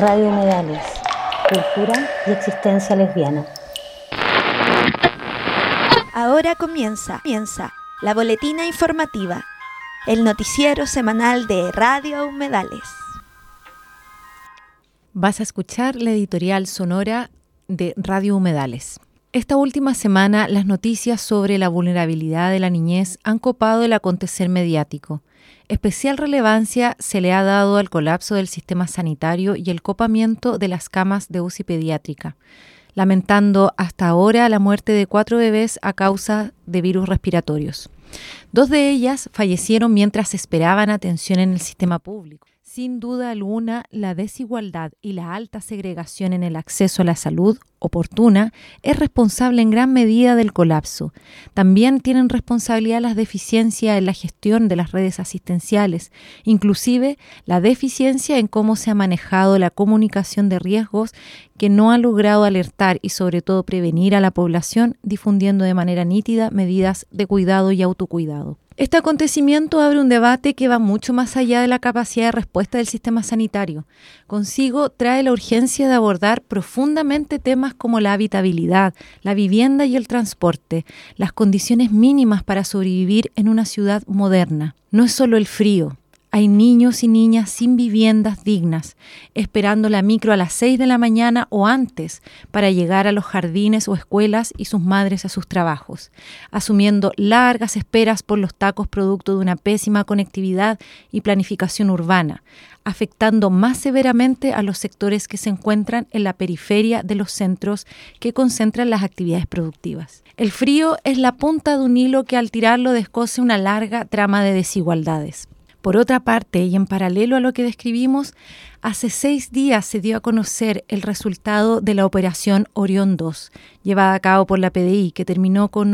Radio Humedales, cultura y existencia lesbiana. Ahora comienza la boletina informativa, el noticiero semanal de Radio Humedales. Vas a escuchar la editorial sonora de Radio Humedales. Esta última semana, las noticias sobre la vulnerabilidad de la niñez han copado el acontecer mediático. Especial relevancia se le ha dado al colapso del sistema sanitario y el copamiento de las camas de UCI pediátrica, lamentando hasta ahora la muerte de 4 bebés a causa de virus respiratorios. 2 de ellas fallecieron mientras esperaban atención en el sistema público. Sin duda alguna, la desigualdad y la alta segregación en el acceso a la salud oportuna es responsable en gran medida del colapso. También tienen responsabilidad las deficiencias en la gestión de las redes asistenciales, inclusive la deficiencia en cómo se ha manejado la comunicación de riesgos que no ha logrado alertar y sobre todo prevenir a la población, difundiendo de manera nítida medidas de cuidado y autocuidado. Este acontecimiento abre un debate que va mucho más allá de la capacidad de respuesta del sistema sanitario. Consigo trae la urgencia de abordar profundamente temas como la habitabilidad, la vivienda y el transporte, las condiciones mínimas para sobrevivir en una ciudad moderna. No es solo el frío. Hay niños y niñas sin viviendas dignas, esperando la micro a las 6 de la mañana o antes para llegar a los jardines o escuelas y sus madres a sus trabajos, asumiendo largas esperas por los tacos producto de una pésima conectividad y planificación urbana, afectando más severamente a los sectores que se encuentran en la periferia de los centros que concentran las actividades productivas. El frío es la punta de un hilo que al tirarlo descose una larga trama de desigualdades. Por otra parte, y en paralelo a lo que describimos, hace 6 días se dio a conocer el resultado de la operación Orión 2, llevada a cabo por la PDI, que terminó con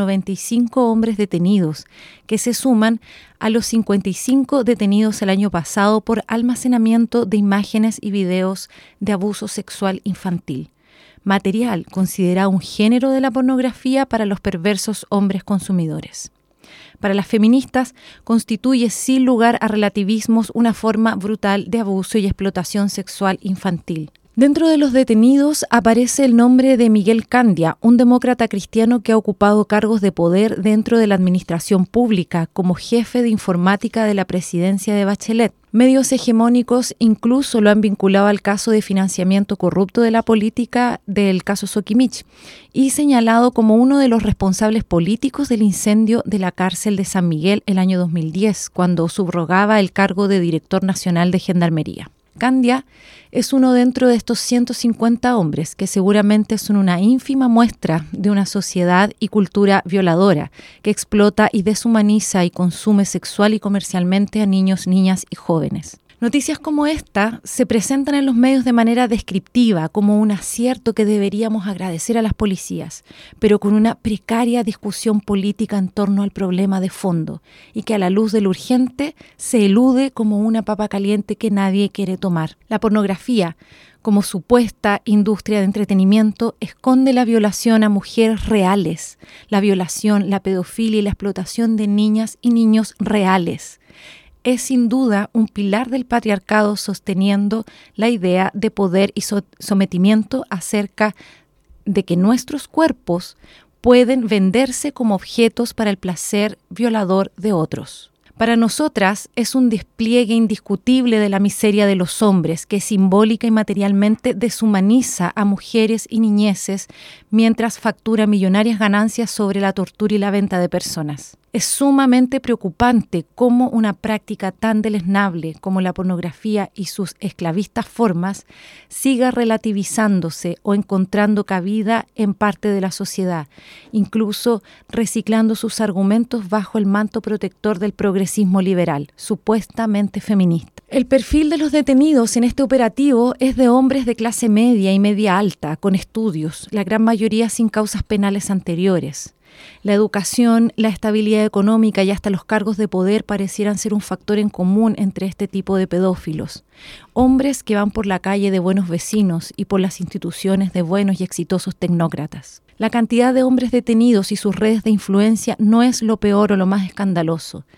95 hombres detenidos, que se suman a los 55 detenidos el año pasado por almacenamiento de imágenes y videos de abuso sexual infantil. Material considerado un género de la pornografía para los perversos hombres consumidores. Para las feministas, constituye sin lugar a relativismos una forma brutal de abuso y explotación sexual infantil. Dentro de los detenidos aparece el nombre de Miguel Candia, un demócrata cristiano que ha ocupado cargos de poder dentro de la administración pública como jefe de informática de la presidencia de Bachelet. Medios hegemónicos incluso lo han vinculado al caso de financiamiento corrupto de la política del caso Soquimich y señalado como uno de los responsables políticos del incendio de la cárcel de San Miguel el año 2010, cuando subrogaba el cargo de director nacional de Gendarmería. Candia es uno dentro de estos 150 hombres que seguramente son una ínfima muestra de una sociedad y cultura violadora que explota y deshumaniza y consume sexual y comercialmente a niños, niñas y jóvenes. Noticias como esta se presentan en los medios de manera descriptiva, como un acierto que deberíamos agradecer a las policías, pero con una precaria discusión política en torno al problema de fondo, y que a la luz de lo urgente se elude como una papa caliente que nadie quiere tomar. La pornografía, como supuesta industria de entretenimiento, esconde la violación a mujeres reales, la violación, la pedofilia y la explotación de niñas y niños reales. Es sin duda un pilar del patriarcado sosteniendo la idea de poder y sometimiento acerca de que nuestros cuerpos pueden venderse como objetos para el placer violador de otros. Para nosotras es un despliegue indiscutible de la miseria de los hombres que simbólica y materialmente deshumaniza a mujeres y niñeces mientras factura millonarias ganancias sobre la tortura y la venta de personas. Es sumamente preocupante cómo una práctica tan deleznable como la pornografía y sus esclavistas formas siga relativizándose o encontrando cabida en parte de la sociedad, incluso reciclando sus argumentos bajo el manto protector del progresismo liberal, supuestamente feminista. El perfil de los detenidos en este operativo es de hombres de clase media y media alta, con estudios, la gran mayoría sin causas penales anteriores. La educación, la estabilidad económica y hasta los cargos de poder parecieran ser un factor en común entre este tipo de pedófilos. Hombres que van por la calle de buenos vecinos y por las instituciones de buenos y exitosos tecnócratas. La cantidad de hombres detenidos y sus redes de influencia no es lo peor o lo más escandaloso.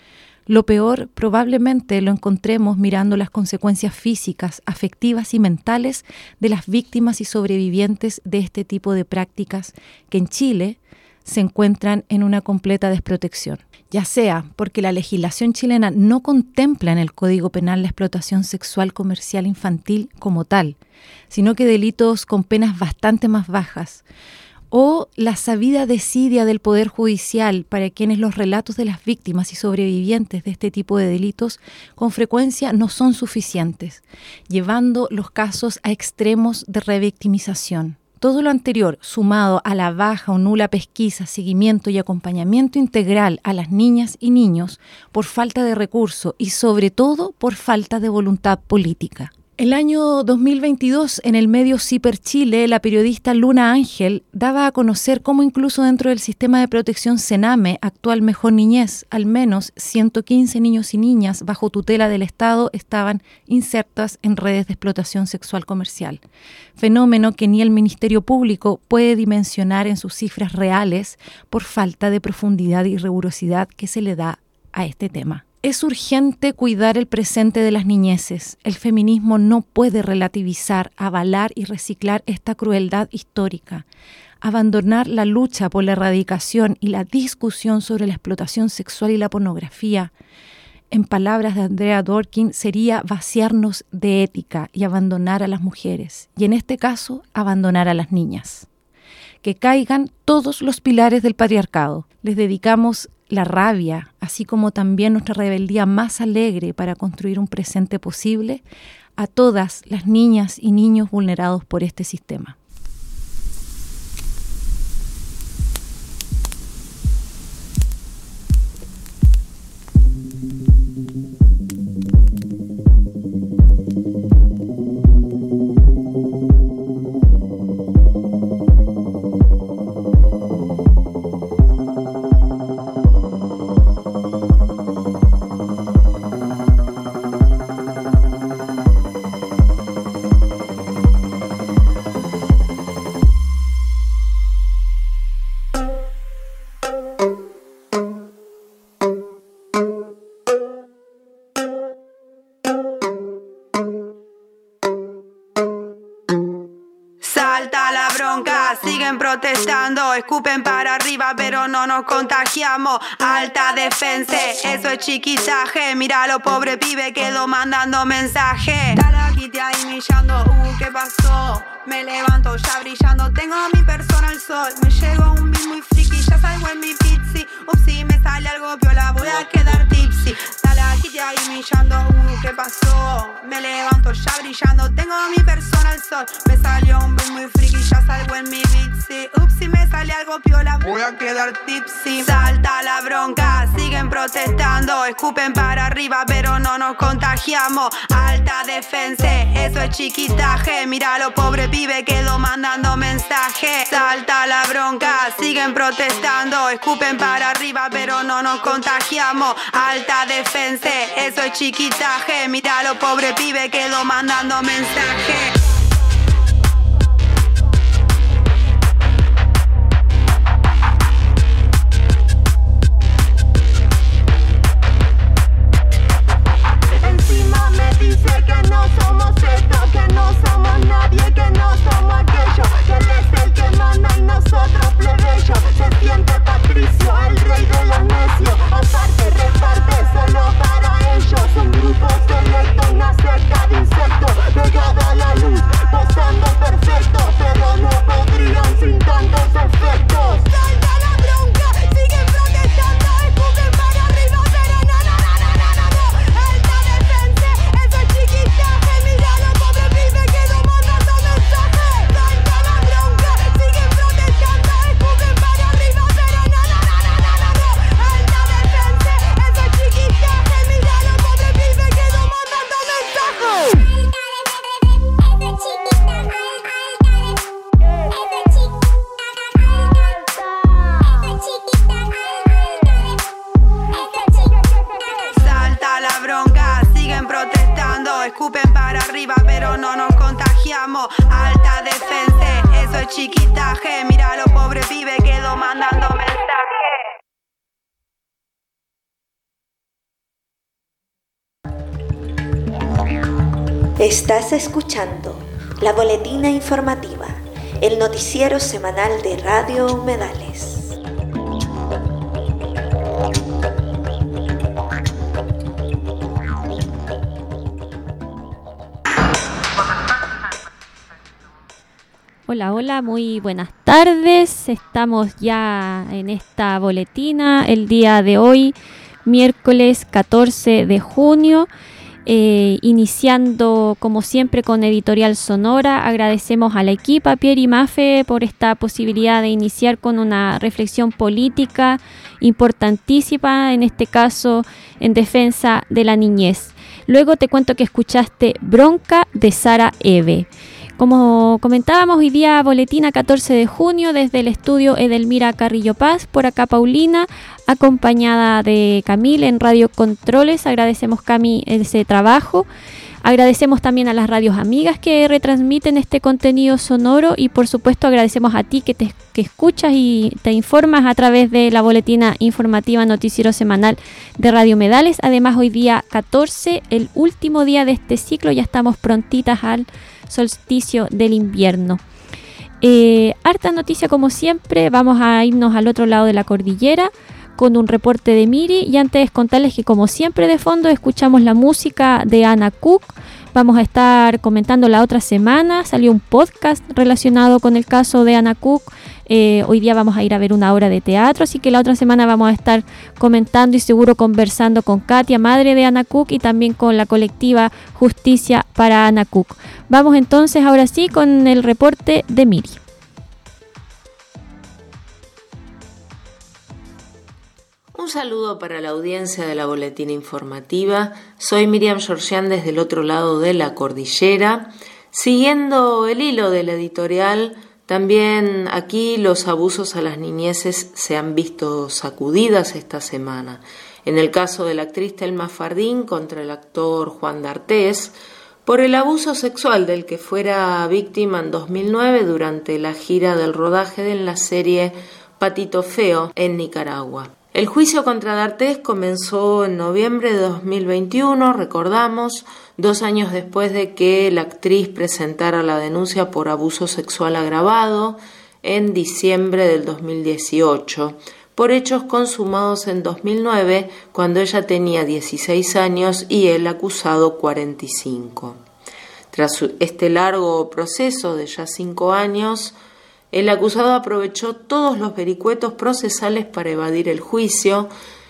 Lo peor probablemente lo encontremos mirando las consecuencias físicas, afectivas y mentales de las víctimas y sobrevivientes de este tipo de prácticas que en Chile se encuentran en una completa desprotección. Ya sea porque la legislación chilena no contempla en el Código Penal la explotación sexual comercial infantil como tal, sino que delitos con penas bastante más bajas, o la sabida desidia del Poder Judicial para quienes los relatos de las víctimas y sobrevivientes de este tipo de delitos con frecuencia no son suficientes, llevando los casos a extremos de revictimización. Todo lo anterior, sumado a la baja o nula pesquisa, seguimiento y acompañamiento integral a las niñas y niños por falta de recursos y sobre todo por falta de voluntad política. El año 2022, en el medio Ciper Chile, la periodista Luna Ángel daba a conocer cómo incluso dentro del sistema de protección Sename, actual Mejor Niñez, al menos 115 niños y niñas bajo tutela del Estado estaban insertas en redes de explotación sexual comercial. Fenómeno que ni el Ministerio Público puede dimensionar en sus cifras reales por falta de profundidad y rigurosidad que se le da a este tema. Es urgente cuidar el presente de las niñeces. El feminismo no puede relativizar, avalar y reciclar esta crueldad histórica. Abandonar la lucha por la erradicación y la discusión sobre la explotación sexual y la pornografía, en palabras de Andrea Dworkin, sería vaciarnos de ética y abandonar a las mujeres. Y en este caso, abandonar a las niñas. Que caigan todos los pilares del patriarcado. Les dedicamos la rabia, así como también nuestra rebeldía más alegre para construir un presente posible a todas las niñas y niños vulnerados por este sistema. Siguen protestando, escupen para arriba, pero no nos contagiamos. Alta defensa, eso es chiquitaje. Mira lo pobre pibe, quedó mandando mensaje. Dale aquí te ahí millando, ¿qué pasó? Me levanto ya brillando, tengo mi persona al sol. Me llegó un beat muy friki, ya salgo en mi pizzi. Upsi, me sale algo piola, voy a quedar tipsy. Dale aquí te ahí millando, ¿qué pasó? Me levanto ya brillando, tengo mi persona al sol. Me salió un beat muy friki, ya salgo en mi pizzi. Upsi, me sale algo piola, voy a quedar tipsy. Salta la bronca, siguen protestando, escupen para arriba, pero no nos contagiamos. Alta defensa, eso es chiquitaje. Mira lo pobre pibe, quedó mandando mensaje. Salta la bronca, siguen protestando, escupen para arriba, pero no nos contagiamos. Alta defensa, eso es chiquitaje. Mira lo pobre pibe, quedó mandando mensaje. Dice que no somos esto, que no somos nadie, que no somos aquello, que él es el que manda y nosotros plebeyos. Se siente Patricio, el rey de los necios. Aparte, reparte, solo para ellos. Un grupo selecto, una cerca de insectos, pegado a la luz, posando perfecto, pero no podrían sin tantos efectos. Salta la bronca, siguen protestando, escupen para arriba, pero no. Alta defensa, eso es chiquitaje, mira lo pobre pibe, quedó mandando mensaje. Salta la bronca, siguen protestando, escupen para arriba, pero no. Alta defensa, eso es chiquitaje, mira lo pobre pibe, quedó mandando mensaje. Salta la bronca, siguen protestando, escupen para arriba, pero no nos contagiamos. Alta defensa, eso es chiquitaje. Mira lo pobre pibe, quedó mandando mensaje. Estás escuchando la Boletina Informativa, el noticiero semanal de Radio Humedales. Hola, hola, muy buenas tardes. Estamos ya en esta boletina el día de hoy, miércoles 14 de junio. Iniciando como siempre con Editorial Sonora. Agradecemos a la equipa Pierre y Mafe por esta posibilidad de iniciar con una reflexión política importantísima, en este caso en defensa de la niñez. Luego te cuento que escuchaste Bronca de Sara Eve. Como comentábamos, hoy día boletina 14 de junio desde el estudio Edelmira Carrillo Paz, por acá Paulina, acompañada de Camil en Radio Controles. Agradecemos, Cami, ese trabajo. Agradecemos también a las radios amigas que retransmiten este contenido sonoro y por supuesto agradecemos a ti que escuchas y te informas a través de la boletina informativa noticiero semanal de Radio Humedales. Además, hoy día 14, el último día de este ciclo, ya estamos prontitas al solsticio del invierno. Harta noticia como siempre. Vamos a irnos al otro lado de la cordillera con un reporte de Miri, y antes contarles que como siempre de fondo escuchamos la música de Anna Cook. Vamos a estar comentando la otra semana, salió un podcast relacionado con el caso de Anna Cook. Hoy día vamos a ir a ver una obra de teatro, así que la otra semana vamos a estar comentando y seguro conversando con Katia, madre de Anna Cook, y también con la colectiva Justicia para Anna Cook. Vamos entonces ahora sí con el reporte de Miri. Un saludo para la audiencia de la Boletina Informativa. Soy Miriam Georgian desde el otro lado de la cordillera. Siguiendo el hilo de la editorial, también aquí los abusos a las niñeces se han visto sacudidas esta semana. En el caso de la actriz Thelma Fardín contra el actor Juan D'Artés, por el abuso sexual del que fuera víctima en 2009 durante la gira del rodaje de la serie Patito Feo en Nicaragua. El juicio contra D'Artés comenzó en noviembre de 2021, recordamos, 2 años después de que la actriz presentara la denuncia por abuso sexual agravado en diciembre del 2018, por hechos consumados en 2009, cuando ella tenía 16 años y el acusado 45. Tras este largo proceso de ya 5 años, el acusado aprovechó todos los vericuetos procesales para evadir el juicio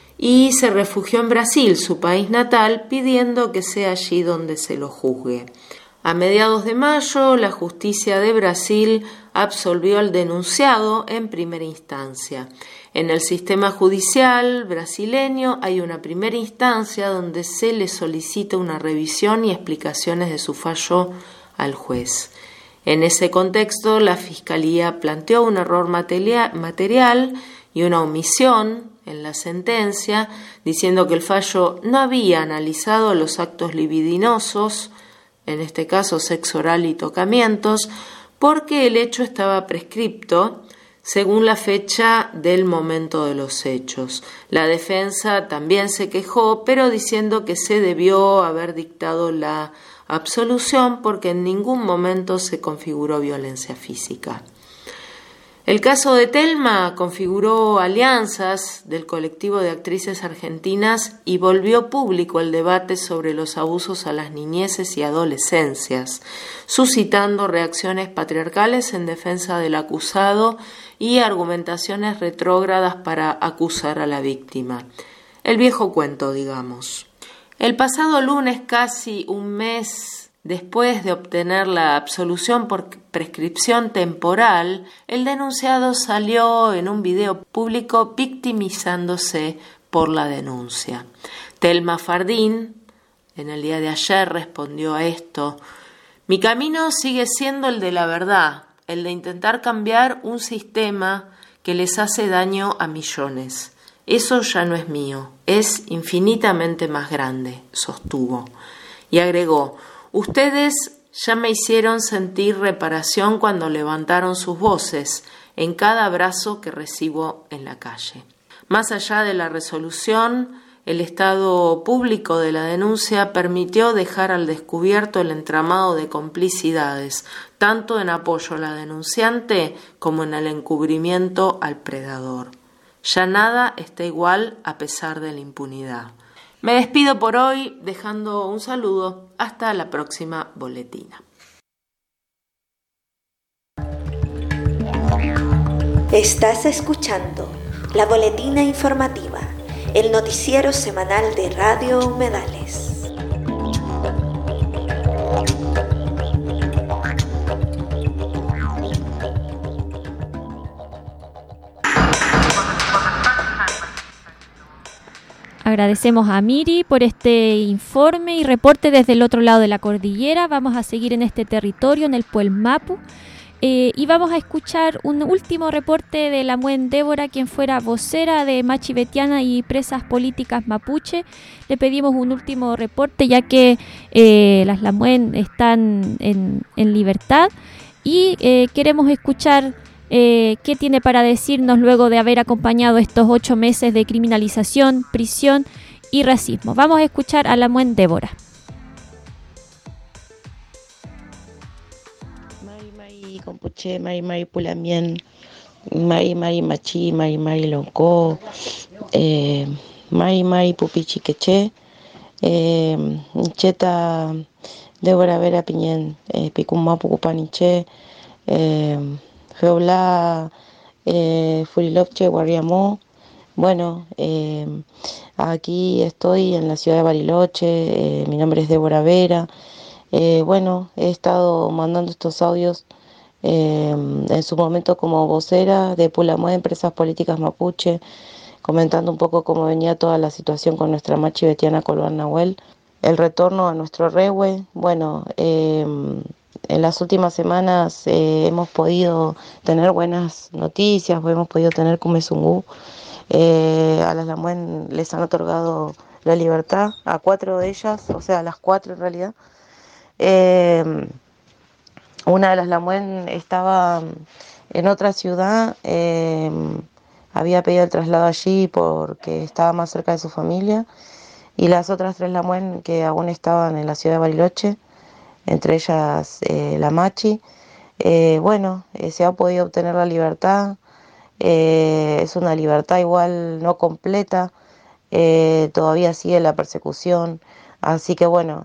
y se refugió en Brasil, su país natal, pidiendo que sea allí donde se lo juzgue. A mediados de mayo, la justicia de Brasil absolvió al denunciado en primera instancia. En el sistema judicial brasileño hay una primera instancia donde se le solicita una revisión y explicaciones de su fallo al juez. En ese contexto, la Fiscalía planteó un error material y una omisión en la sentencia, diciendo que el fallo no había analizado los actos libidinosos, en este caso sexo oral y tocamientos, porque el hecho estaba prescripto según la fecha del momento de los hechos. La defensa también se quejó, pero diciendo que se debió haber dictado la absolución porque en ningún momento se configuró violencia física. El caso de Thelma configuró alianzas del colectivo de actrices argentinas y volvió público el debate sobre los abusos a las niñeces y adolescencias, suscitando reacciones patriarcales en defensa del acusado y argumentaciones retrógradas para acusar a la víctima. El viejo cuento, digamos. El pasado lunes, casi un mes después de obtener la absolución por prescripción temporal, el denunciado salió en un video público victimizándose por la denuncia. Thelma Fardín, en el día de ayer, respondió a esto: "Mi camino sigue siendo el de la verdad, el de intentar cambiar un sistema que les hace daño a millones. Eso ya no es mío, es infinitamente más grande", sostuvo. Y agregó: "Ustedes ya me hicieron sentir reparación cuando levantaron sus voces en cada abrazo que recibo en la calle". Más allá de la resolución, el estado público de la denuncia permitió dejar al descubierto el entramado de complicidades, tanto en apoyo a la denunciante como en el encubrimiento al predador. Ya nada está igual a pesar de la impunidad. Me despido por hoy dejando un saludo. Hasta la próxima boletina. Estás escuchando la Boletina Informativa, el noticiero semanal de Radio Humedales. Agradecemos a Miri por este informe y reporte desde el otro lado de la cordillera. Vamos a seguir en este territorio, en el Puelmapu, y vamos a escuchar un último reporte de la Muen Débora, quien fuera vocera de Machi Betiana y presas políticas mapuche. Le pedimos un último reporte ya que las Lamuen están en libertad y queremos escuchar qué tiene para decirnos luego de haber acompañado estos 8 meses de criminalización, prisión y racismo. Vamos a escuchar a la Muen Débora. Mari Compuche, Mari Pulamien, Mari Machi, Mari Lonco, Mari Pupichi Queche, Cheta Débora Vera Piñén, Picumapu Cupaniche, Feobla Furilovche Guarriamó. Bueno, aquí estoy en la ciudad de Bariloche, mi nombre es Débora Vera. Bueno, he estado mandando estos audios en su momento como vocera de Pulamuen, Empresas Políticas Mapuche, comentando un poco cómo venía toda la situación con nuestra Machi Betiana Colón Nahuel, el retorno a nuestro rehue. Bueno, en las últimas semanas hemos podido tener buenas noticias, hemos podido tener Kumesungú. A las Lamuen les han otorgado la libertad, a 4 de ellas, o sea, a las 4 en realidad. Una de las Lamuen estaba en otra ciudad, había pedido el traslado allí porque estaba más cerca de su familia, y las otras 3 Lamuen que aún estaban en la ciudad de Bariloche, entre ellas la Machi. Bueno, se ha podido obtener la libertad, es una libertad igual no completa, todavía sigue la persecución, así que bueno,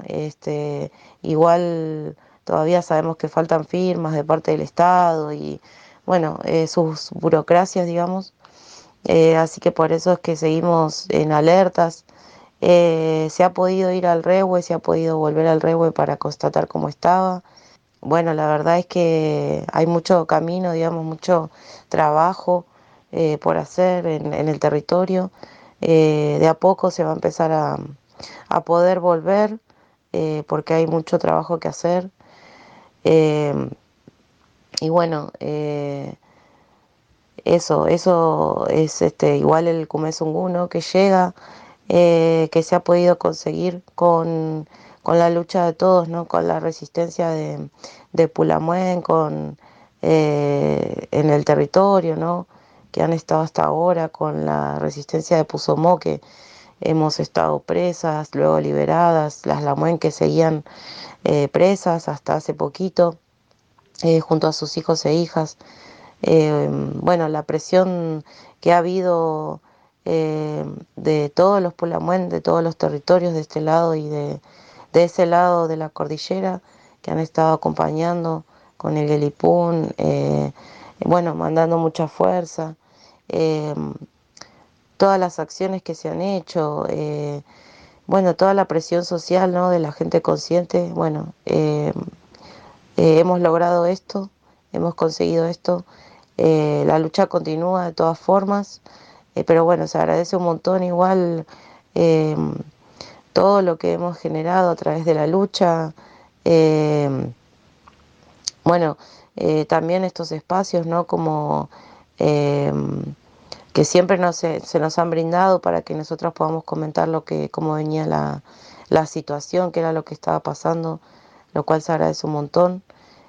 igual todavía sabemos que faltan firmas de parte del Estado y bueno, sus burocracias, digamos, así que por eso es que seguimos en alertas. Se ha podido ir al rehue, se ha podido volver al rehue para constatar cómo estaba. Bueno, la verdad es que hay mucho camino, digamos, mucho trabajo por hacer en el territorio. De a poco se va a empezar a poder volver porque hay mucho trabajo que hacer. Y bueno, eso es igual el Kumesungú, ¿no?, que llega, que se ha podido conseguir con la lucha de todos, ¿no?, con la resistencia de Pulamuen, en el territorio, ¿no?, que han estado hasta ahora, con la resistencia de Pusomó, que hemos estado presas, luego liberadas, las Lamuen que seguían presas hasta hace poquito, junto a sus hijos e hijas. Bueno, la presión que ha habido de todos los Pulamuen, de todos los territorios de este lado y de ese lado de la cordillera, que han estado acompañando con el Gelipún, bueno, mandando mucha fuerza, todas las acciones que se han hecho, bueno, toda la presión social, ¿no?, de la gente consciente. Bueno, hemos logrado esto, hemos conseguido esto, la lucha continúa de todas formas, pero bueno, se agradece un montón igual todo lo que hemos generado a través de la lucha. Bueno, también estos espacios, ¿no?, como que siempre se nos han brindado para que nosotros podamos comentar cómo venía la situación, qué era lo que estaba pasando, lo cual se agradece un montón.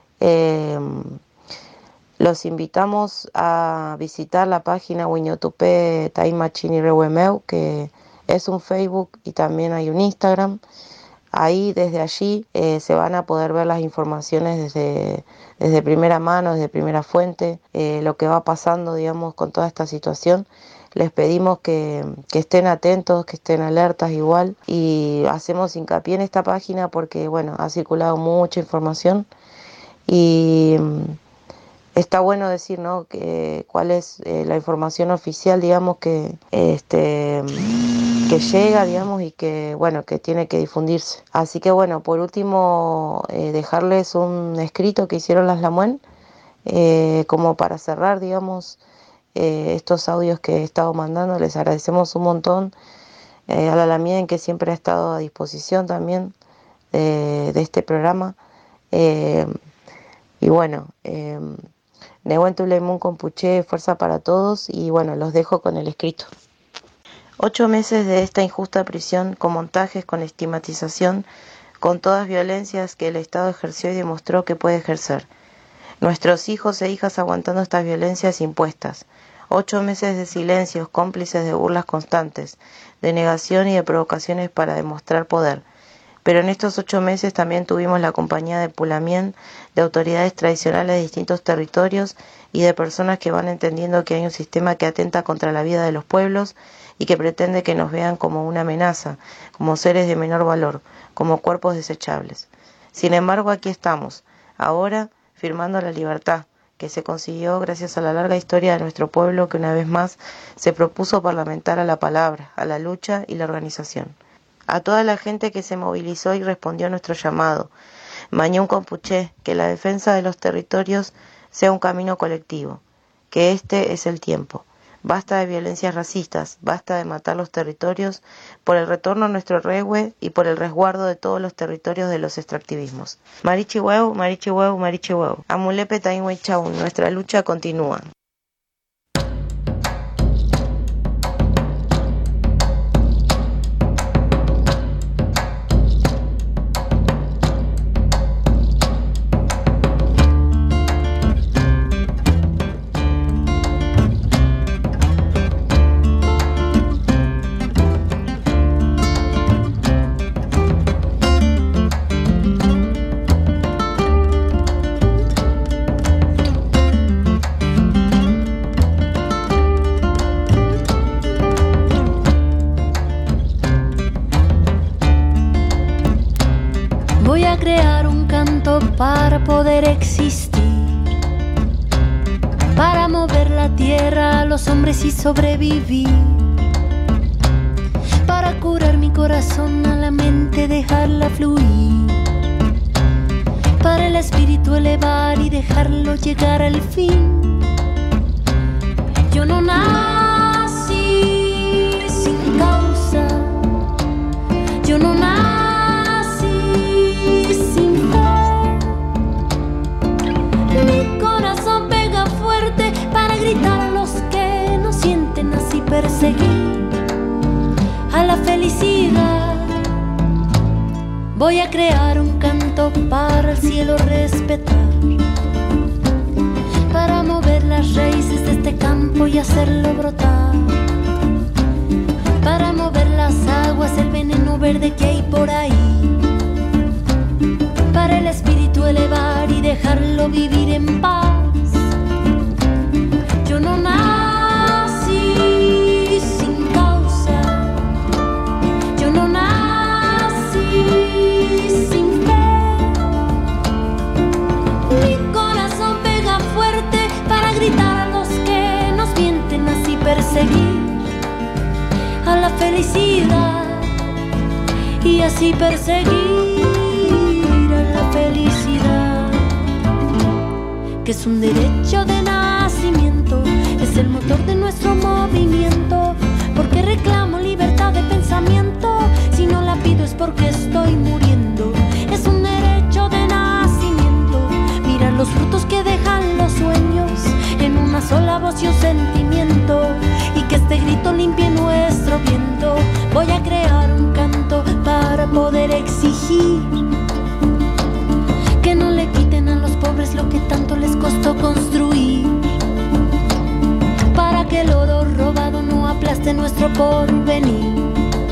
Los invitamos a visitar la página Wiñotupé Taimachini Rewemeu, que Es un Facebook y también hay un Instagram. Ahí, desde allí, se van a poder ver las informaciones desde primera mano, desde primera fuente, lo que va pasando, digamos, con toda esta situación. Les pedimos que estén atentos, que estén alertas igual, y hacemos hincapié en esta página porque, bueno, ha circulado mucha información y está bueno decir, ¿no?, que cuál es la información oficial, digamos, que llega, digamos, y que, bueno, que tiene que difundirse. Así que, bueno, por último, dejarles un escrito que hicieron las Lamuen, como para cerrar, digamos, estos audios que he estado mandando. Les agradecemos un montón a la Lamien, que siempre ha estado a disposición también de este programa. Y bueno, Nehuen Tuleimun Compuché, fuerza para todos, y bueno, los dejo con el escrito. 8 meses de esta injusta prisión, con montajes, con estigmatización, con todas violencias que el Estado ejerció y demostró que puede ejercer. Nuestros hijos e hijas aguantando estas violencias impuestas. 8 meses de silencios, cómplices de burlas constantes, de negación y de provocaciones para demostrar poder. Pero en estos 8 meses también tuvimos la compañía de Pulamien, de autoridades tradicionales de distintos territorios y de personas que van entendiendo que hay un sistema que atenta contra la vida de los pueblos y que pretende que nos vean como una amenaza, como seres de menor valor, como cuerpos desechables. Sin embargo, aquí estamos, ahora firmando la libertad, que se consiguió gracias a la larga historia de nuestro pueblo, que una vez más se propuso parlamentar a la palabra, a la lucha y la organización. A toda la gente que se movilizó y respondió a nuestro llamado, Mañún Compuché, que la defensa de los territorios sea un camino colectivo, que este es el tiempo. Basta de violencias racistas, basta de matar los territorios por el retorno a nuestro rehue y por el resguardo de todos los territorios de los extractivismos. Marichihueu, Marichihueu, Marichihueu. Amulepe Tainhuichaun, nuestra lucha continúa. Para poder existir, para mover la tierra a los hombres y sobrevivir, para curar mi corazón a la mente, dejarla fluir, para el espíritu elevar y dejarlo llegar al fin. Yo no nací sin causa, yo no nací sin fe. Mi corazón pega fuerte para gritar a los que no sienten, así perseguir a la felicidad. Voy a crear un canto para el cielo respetar, para mover las raíces de este campo y hacerlo brotar, para mover las aguas, el veneno verde que hay por ahí, para el espíritu elevar y dejarlo vivir en paz. Yo no nací sin causa, yo no nací sin fe. Mi corazón pega fuerte para gritar a los que nos mienten, así perseguir a la felicidad y así perseguir la felicidad, que es un derecho de nacimiento, es el motor de nuestro movimiento. Porque reclamo libertad de pensamiento, si no la pido es porque estoy muriendo. Es un derecho de nacimiento, mirar los frutos que dejan los sueños en una sola voz y un sentimiento, y que este grito limpie nuestro viento. Voy a crear un canto para poder exigir que no le quiten a los pobres lo que tanto les costó construir, para que el oro robado no aplaste nuestro porvenir.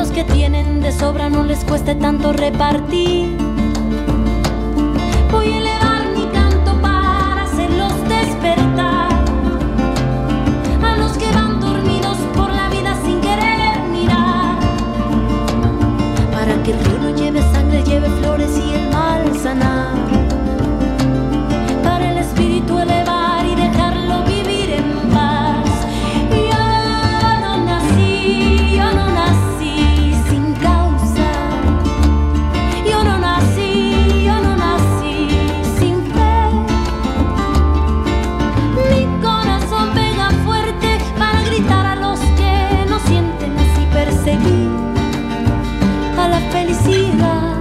los que tienen de sobra no les cueste tanto repartir. Voy a elevar mi canto para hacerlos despertar, a los que van dormidos por la vida sin querer mirar, para que el río no lleve sangre, lleve flores y el mal sanar, para el espíritu elevar y dejarlo vivir en paz. Yo no nací sin causa, yo no nací sin fe. Mi corazón pega fuerte para gritar a los que no sienten, así perseguir a la felicidad.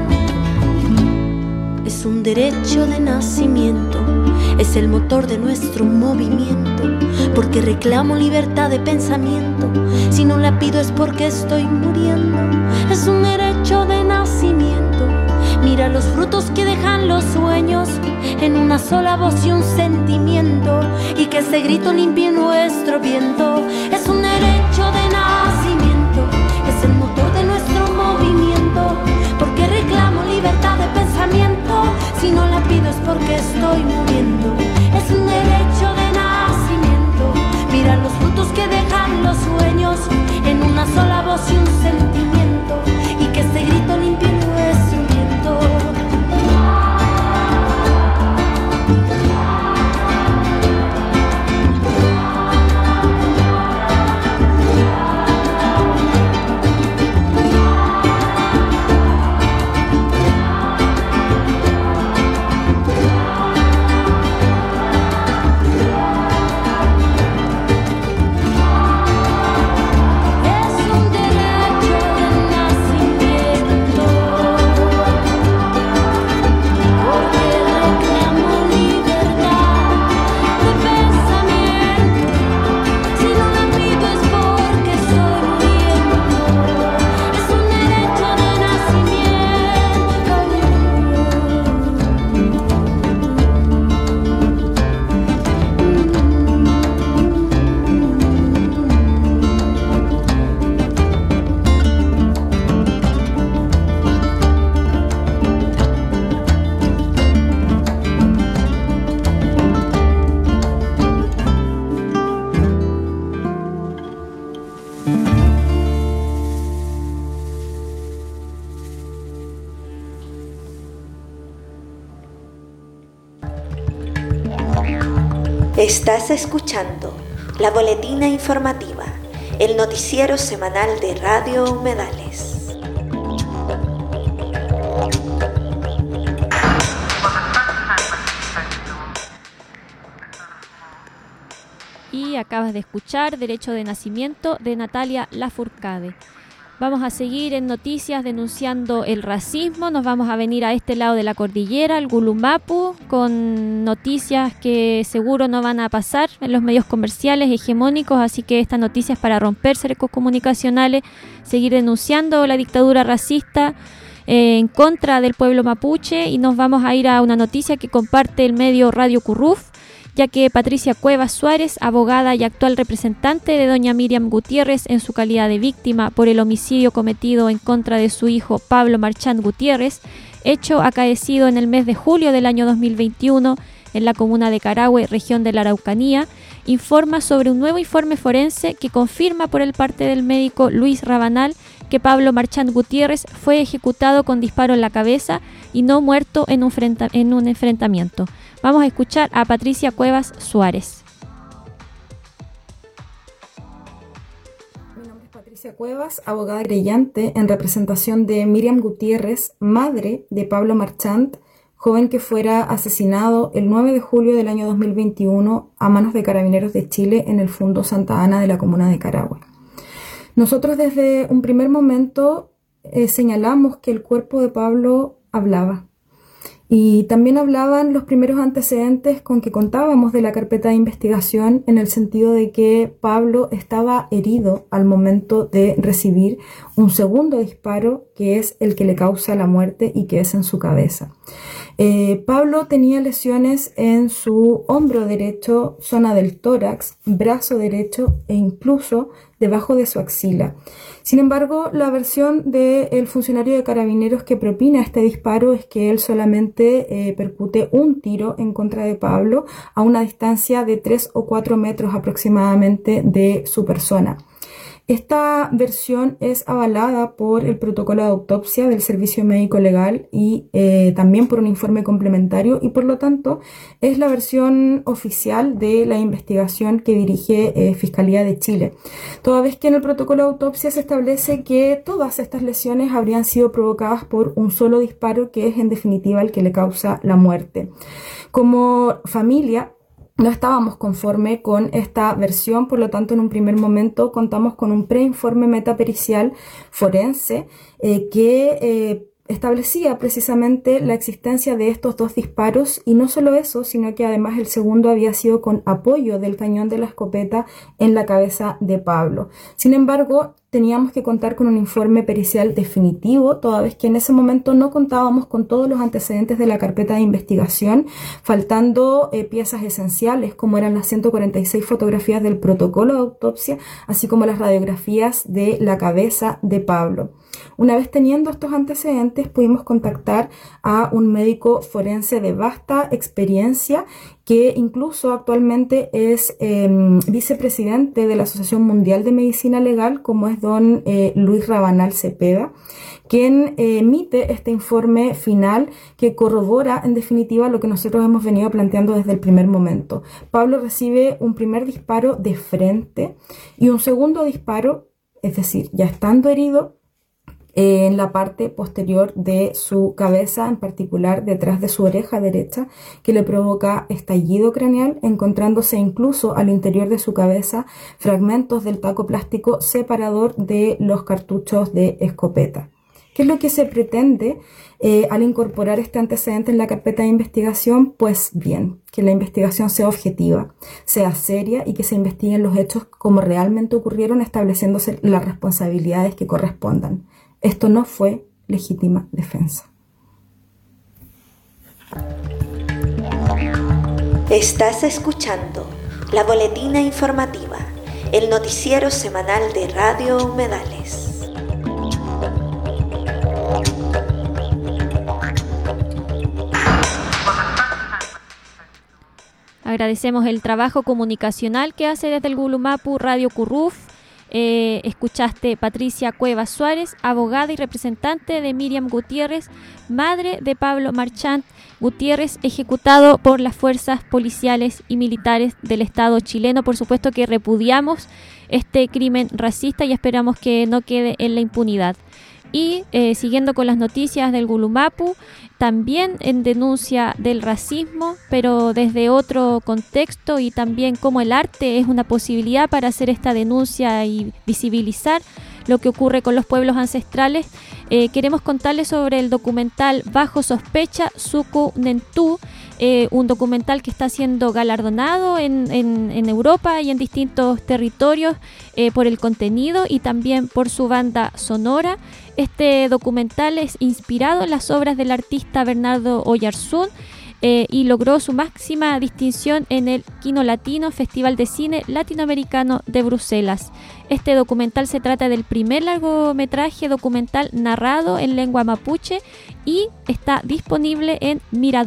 Es un derecho de nacimiento, es el motor de nuestro movimiento, porque reclamo libertad de pensamiento. Si no la pido es porque estoy muriendo. Es un derecho de nacimiento. Mira los frutos que dejan los sueños en una sola voz y un sentimiento, y que ese grito limpie nuestro viento. Es un derecho de nacimiento, es el motor de nuestro movimiento, porque reclamo libertad de pensamiento. Si no la pido es porque estoy muriendo. Es un derecho de nacimiento. Mira los frutos que dejan los sueños en una sola voz y un sentimiento, y que ese grito limpie nuestro viento. Estás escuchando La Boletina Informativa, el noticiero semanal de Radio Humedales. Y acabas de escuchar Derecho de Nacimiento de Natalia Lafourcade. Vamos a seguir en noticias denunciando el racismo. Nos vamos a venir a este lado de la cordillera, al Gulumapu, con noticias que seguro no van a pasar en los medios comerciales hegemónicos. Así que esta noticia es para romper cercos comunicacionales, seguir denunciando la dictadura racista en contra del pueblo mapuche. Y nos vamos a ir a una noticia que comparte el medio Radio Curruf, ya que Patricia Cuevas Suárez, abogada y actual representante de doña Miriam Gutiérrez en su calidad de víctima por el homicidio cometido en contra de su hijo Pablo Marchand Gutiérrez, hecho acaecido en el mes de julio del año 2021 en la comuna de Carahue, región de la Araucanía, informa sobre un nuevo informe forense que confirma por el parte del médico Luis Rabanal que Pablo Marchand Gutiérrez fue ejecutado con disparo en la cabeza y no muerto en un enfrentamiento. Vamos a escuchar a Patricia Cuevas Suárez. Mi nombre es Patricia Cuevas, abogada querellante en representación de Miriam Gutiérrez, madre de Pablo Marchand, joven que fuera asesinado el 9 de julio del año 2021 a manos de Carabineros de Chile en el Fundo Santa Ana de la comuna de Carahue. Nosotros desde un primer momento señalamos que el cuerpo de Pablo hablaba. Y también hablaban los primeros antecedentes con que contábamos de la carpeta de investigación, en el sentido de que Pablo estaba herido al momento de recibir un segundo disparo, que es el que le causa la muerte y que es en su cabeza. Pablo tenía lesiones en su hombro derecho, zona del tórax, brazo derecho e incluso debajo de su axila. Sin embargo, la versión del funcionario de Carabineros que propina este disparo es que él solamente percute un tiro en contra de Pablo a una distancia de 3 o 4 metros aproximadamente de su persona. Esta versión es avalada por el protocolo de autopsia del Servicio Médico Legal y también por un informe complementario, y por lo tanto es la versión oficial de la investigación que dirige Fiscalía de Chile. Toda vez que en el protocolo de autopsia se establece que todas estas lesiones habrían sido provocadas por un solo disparo, que es en definitiva el que le causa la muerte. Como familia, no estábamos conforme con esta versión, por lo tanto en un primer momento contamos con un preinforme metapericial forense que establecía precisamente la existencia de estos 2 disparos, y no solo eso, sino que además el segundo había sido con apoyo del cañón de la escopeta en la cabeza de Pablo. Sin embargo, teníamos que contar con un informe pericial definitivo, toda vez que en ese momento no contábamos con todos los antecedentes de la carpeta de investigación, faltando piezas esenciales como eran las 146 fotografías del protocolo de autopsia, así como las radiografías de la cabeza de Pablo. Una vez teniendo estos antecedentes, pudimos contactar a un médico forense de vasta experiencia, que incluso actualmente es vicepresidente de la Asociación Mundial de Medicina Legal, como es don Luis Rabanal Cepeda, quien emite este informe final que corrobora en definitiva lo que nosotros hemos venido planteando desde el primer momento. Pablo recibe un primer disparo de frente y un segundo disparo, es decir, ya estando herido, en la parte posterior de su cabeza, en particular detrás de su oreja derecha, que le provoca estallido craneal, encontrándose incluso al interior de su cabeza fragmentos del taco plástico separador de los cartuchos de escopeta. ¿Qué es lo que se pretende al incorporar este antecedente en la carpeta de investigación? Pues bien, que la investigación sea objetiva, sea seria y que se investiguen los hechos como realmente ocurrieron, estableciéndose las responsabilidades que correspondan. Esto no fue legítima defensa. Estás escuchando la Boletina Informativa, el noticiero semanal de Radio Humedales. Agradecemos el trabajo comunicacional que hace desde el Gulumapu Radio Curruf. Escuchaste Patricia Cuevas Suárez, abogada y representante de Miriam Gutiérrez, madre de Pablo Marchant Gutiérrez, ejecutado por las fuerzas policiales y militares del Estado chileno. Por supuesto que repudiamos este crimen racista y esperamos que no quede en la impunidad. Y siguiendo con las noticias del Gulumapu, también en denuncia del racismo, pero desde otro contexto, y también como el arte es una posibilidad para hacer esta denuncia y visibilizar lo que ocurre con los pueblos ancestrales, queremos contarles sobre el documental Bajo Sospecha, Suku Nentú, un documental que está siendo galardonado en Europa y en distintos territorios por el contenido y también por su banda sonora. Este documental es inspirado en las obras del artista Bernardo Oyarzún y logró su máxima distinción en el Kino Latino, Festival de Cine Latinoamericano de Bruselas. Este documental se trata del primer largometraje documental narrado en lengua mapuche y está disponible en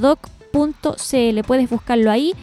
miradoc.cl. Puedes buscarlo ahí,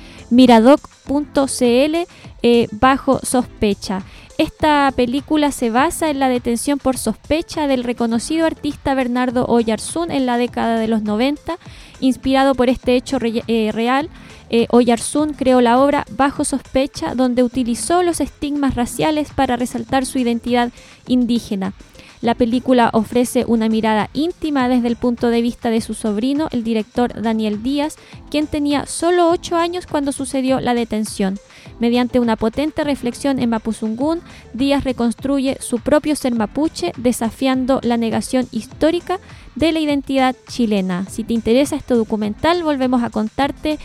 miradoc.cl, Bajo Sospecha. Esta película se basa en la detención por sospecha del reconocido artista Bernardo Oyarzún en la década de los 90. Inspirado por este hecho real, Oyarzún creó la obra Bajo Sospecha, donde utilizó los estigmas raciales para resaltar su identidad indígena. La película ofrece una mirada íntima desde el punto de vista de su sobrino, el director Daniel Díaz, quien tenía solo 8 años cuando sucedió la detención. Mediante una potente reflexión en Mapuzungún, Díaz reconstruye su propio ser mapuche, desafiando la negación histórica de la identidad chilena. Si te interesa este documental, volvemos a contarte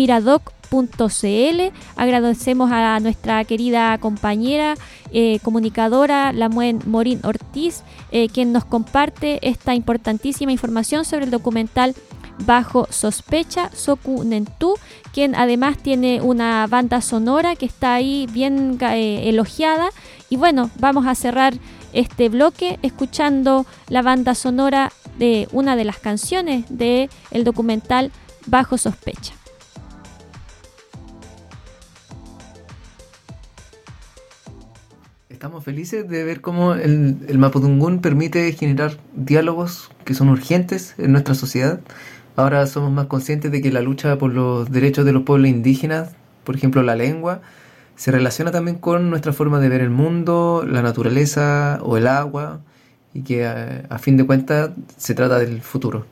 miradoc.cl. Agradecemos a nuestra querida compañera comunicadora Lamuen Morín Ortiz, quien nos comparte esta importantísima información sobre el documental Bajo Sospecha, Soku Nentu, quien además tiene una banda sonora que está ahí bien elogiada. Y bueno, vamos a cerrar este bloque escuchando la banda sonora de una de las canciones del documental Bajo Sospecha. Estamos felices de ver cómo el Mapudungún permite generar diálogos que son urgentes en nuestra sociedad. Ahora somos más conscientes de que la lucha por los derechos de los pueblos indígenas, por ejemplo la lengua, se relaciona también con nuestra forma de ver el mundo, la naturaleza o el agua, y que a fin de cuentas se trata del futuro.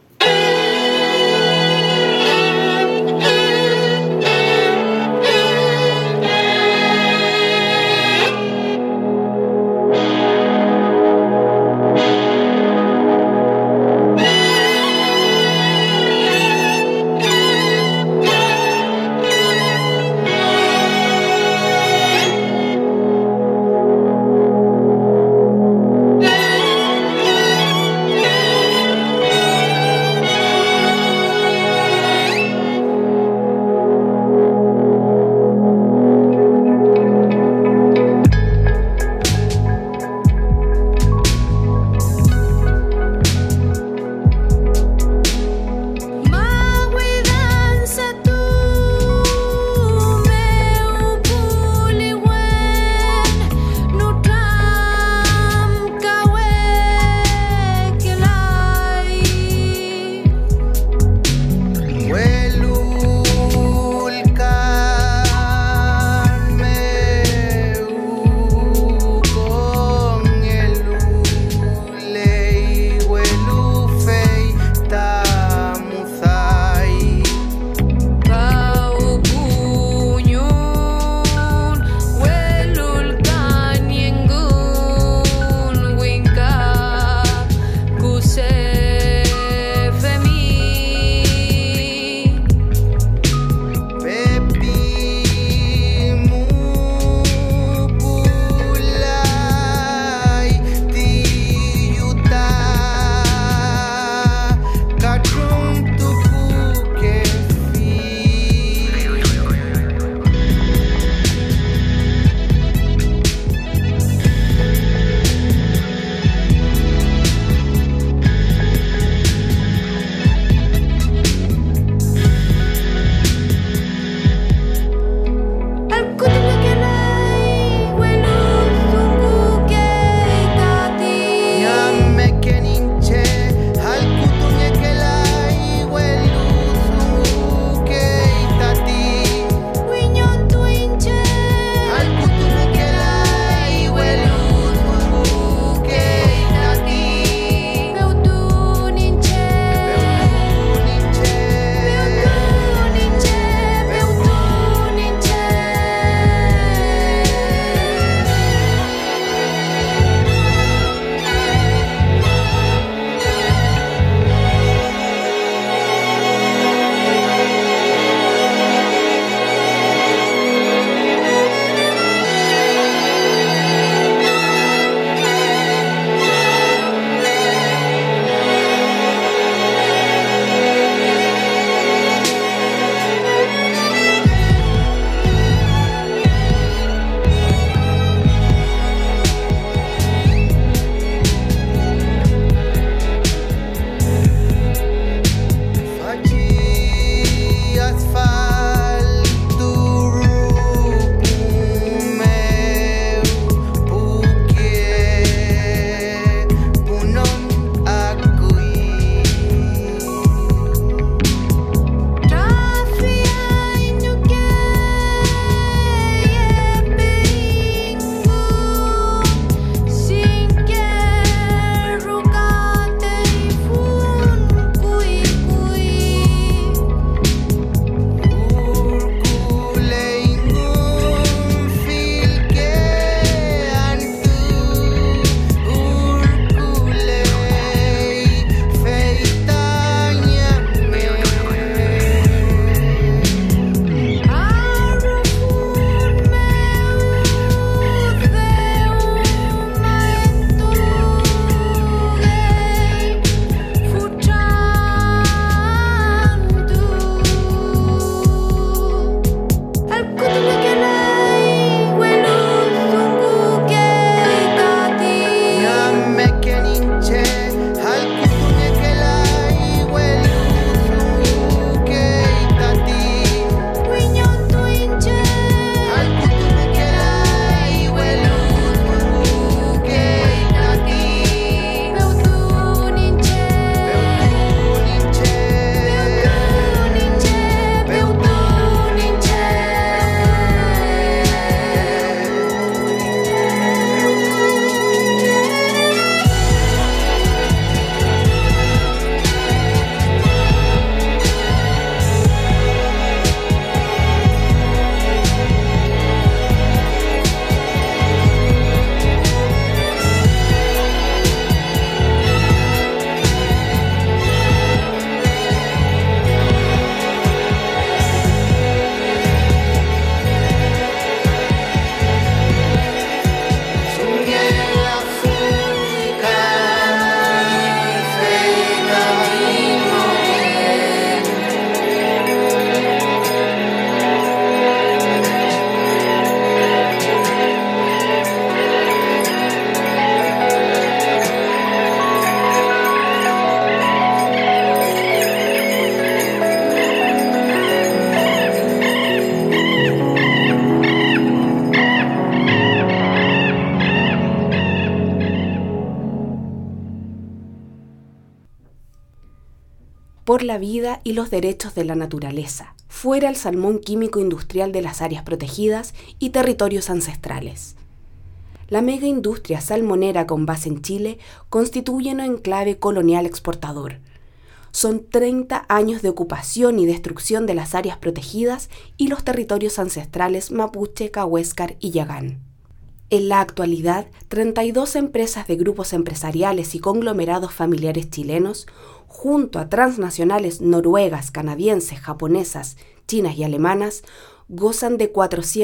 por la vida y los derechos de la naturaleza, fuera el salmón químico industrial de las áreas protegidas y territorios ancestrales. La mega industria salmonera con base en Chile constituye un enclave colonial exportador. Son 30 años de ocupación y destrucción de las áreas protegidas y los territorios ancestrales mapuche, cahuéscar y yagán. En la actualidad, 32 empresas de grupos empresariales y conglomerados familiares chilenos, junto a transnacionales noruegas, canadienses, japonesas, chinas y alemanas, gozan de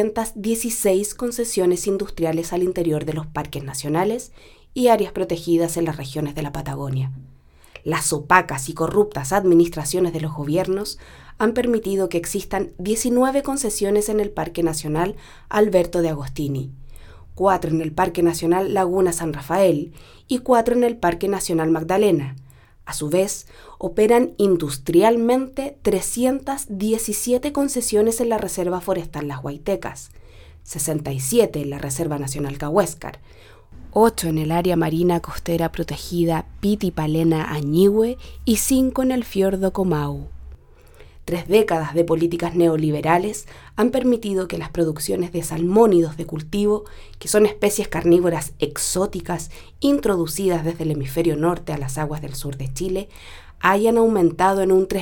416 concesiones industriales al interior de los parques nacionales y áreas protegidas en las regiones de la Patagonia. Las opacas y corruptas administraciones de los gobiernos han permitido que existan 19 concesiones en el Parque Nacional Alberto de Agostini, 4 en el Parque Nacional Laguna San Rafael y 4 en el Parque Nacional Magdalena. A su vez, operan industrialmente 317 concesiones en la Reserva Forestal Las Huaytecas, 67 en la Reserva Nacional Cahuéscar, 8 en el área marina costera protegida Piti-Palena-Añihue y 5 en el fiordo Comau. 3 décadas de políticas neoliberales han permitido que las producciones de salmónidos de cultivo, que son especies carnívoras exóticas introducidas desde el hemisferio norte a las aguas del sur de Chile, hayan aumentado en un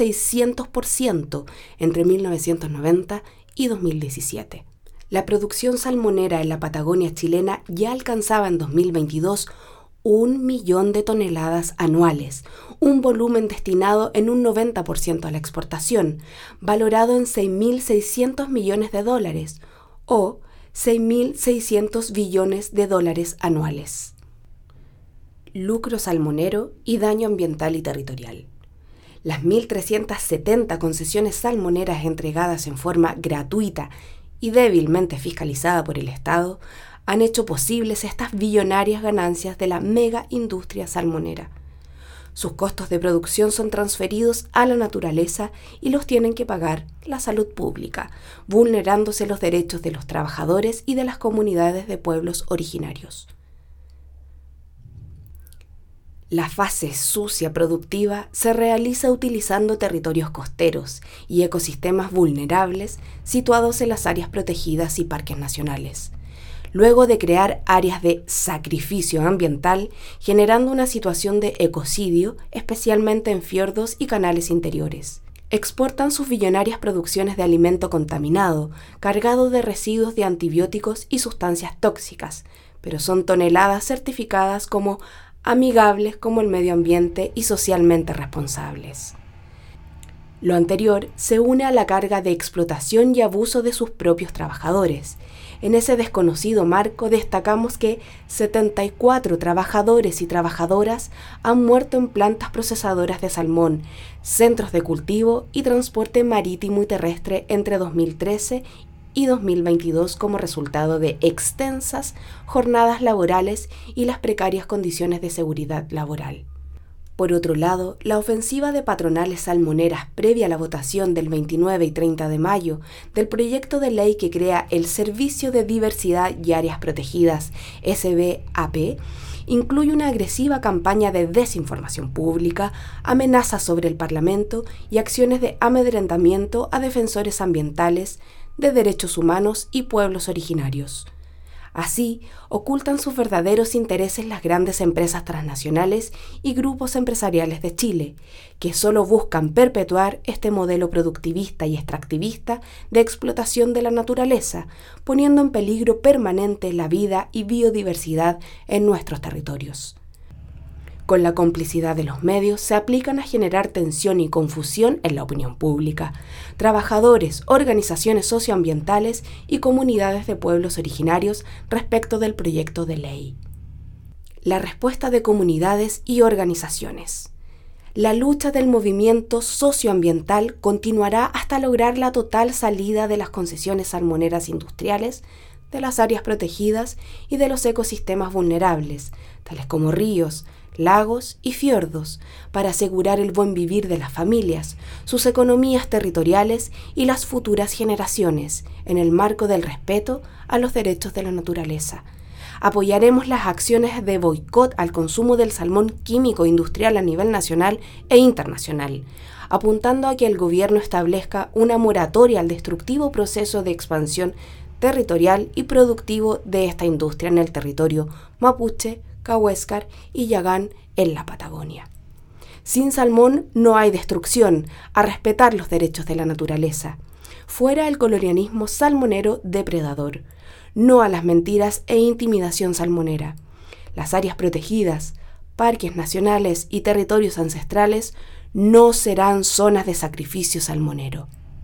3.600% entre 1990 y 2017. La producción salmonera en la Patagonia chilena ya alcanzaba en 2022 1 millón de toneladas anuales, un volumen destinado en un 90% a la exportación, valorado en $6.600 millones o 6.600 billones de dólares anuales. Lucro salmonero y daño ambiental y territorial. Las 1.370 concesiones salmoneras entregadas en forma gratuita y débilmente fiscalizada por el Estado han hecho posibles estas billonarias ganancias de la mega industria salmonera. Sus costos de producción son transferidos a la naturaleza y los tienen que pagar la salud pública, vulnerándose los derechos de los trabajadores y de las comunidades de pueblos originarios. La fase sucia productiva se realiza utilizando territorios costeros y ecosistemas vulnerables situados en las áreas protegidas y parques nacionales, luego de crear áreas de sacrificio ambiental, generando una situación de ecocidio, especialmente en fiordos y canales interiores. Exportan sus billonarias producciones de alimento contaminado, cargado de residuos de antibióticos y sustancias tóxicas, pero son toneladas certificadas como amigables como el medio ambiente y socialmente responsables. Lo anterior se une a la carga de explotación y abuso de sus propios trabajadores. En ese desconocido marco destacamos que 74 trabajadores y trabajadoras han muerto en plantas procesadoras de salmón, centros de cultivo y transporte marítimo y terrestre entre 2013 y 2022 como resultado de extensas jornadas laborales y las precarias condiciones de seguridad laboral. Por otro lado, la ofensiva de patronales salmoneras previa a la votación del 29 y 30 de mayo del proyecto de ley que crea el Servicio de Diversidad y Áreas Protegidas, SBAP, incluye una agresiva campaña de desinformación pública, amenazas sobre el Parlamento y acciones de amedrentamiento a defensores ambientales, de derechos humanos y pueblos originarios. Así, ocultan sus verdaderos intereses las grandes empresas transnacionales y grupos empresariales de Chile, que solo buscan perpetuar este modelo productivista y extractivista de explotación de la naturaleza, poniendo en peligro permanente la vida y biodiversidad en nuestros territorios. Con la complicidad de los medios, se aplican a generar tensión y confusión en la opinión pública. Trabajadores, organizaciones socioambientales y comunidades de pueblos originarios respecto del proyecto de ley. La respuesta de comunidades y organizaciones. La lucha del movimiento socioambiental continuará hasta lograr la total salida de las concesiones salmoneras industriales, de las áreas protegidas y de los ecosistemas vulnerables, tales como ríos, lagos y fiordos, para asegurar el buen vivir de las familias, sus economías territoriales y las futuras generaciones, en el marco del respeto a los derechos de la naturaleza. Apoyaremos las acciones de boicot al consumo del salmón químico industrial a nivel nacional e internacional, apuntando a que el gobierno establezca una moratoria al destructivo proceso de expansión territorial y productivo de esta industria en el territorio mapuche, cahuéscar y yagán en la Patagonia. Sin salmón no hay destrucción, a respetar los derechos de la naturaleza. Fuera el colonialismo salmonero depredador. No a las mentiras e intimidación salmonera. Las áreas protegidas, parques nacionales y territorios ancestrales no serán zonas de sacrificio salmonero.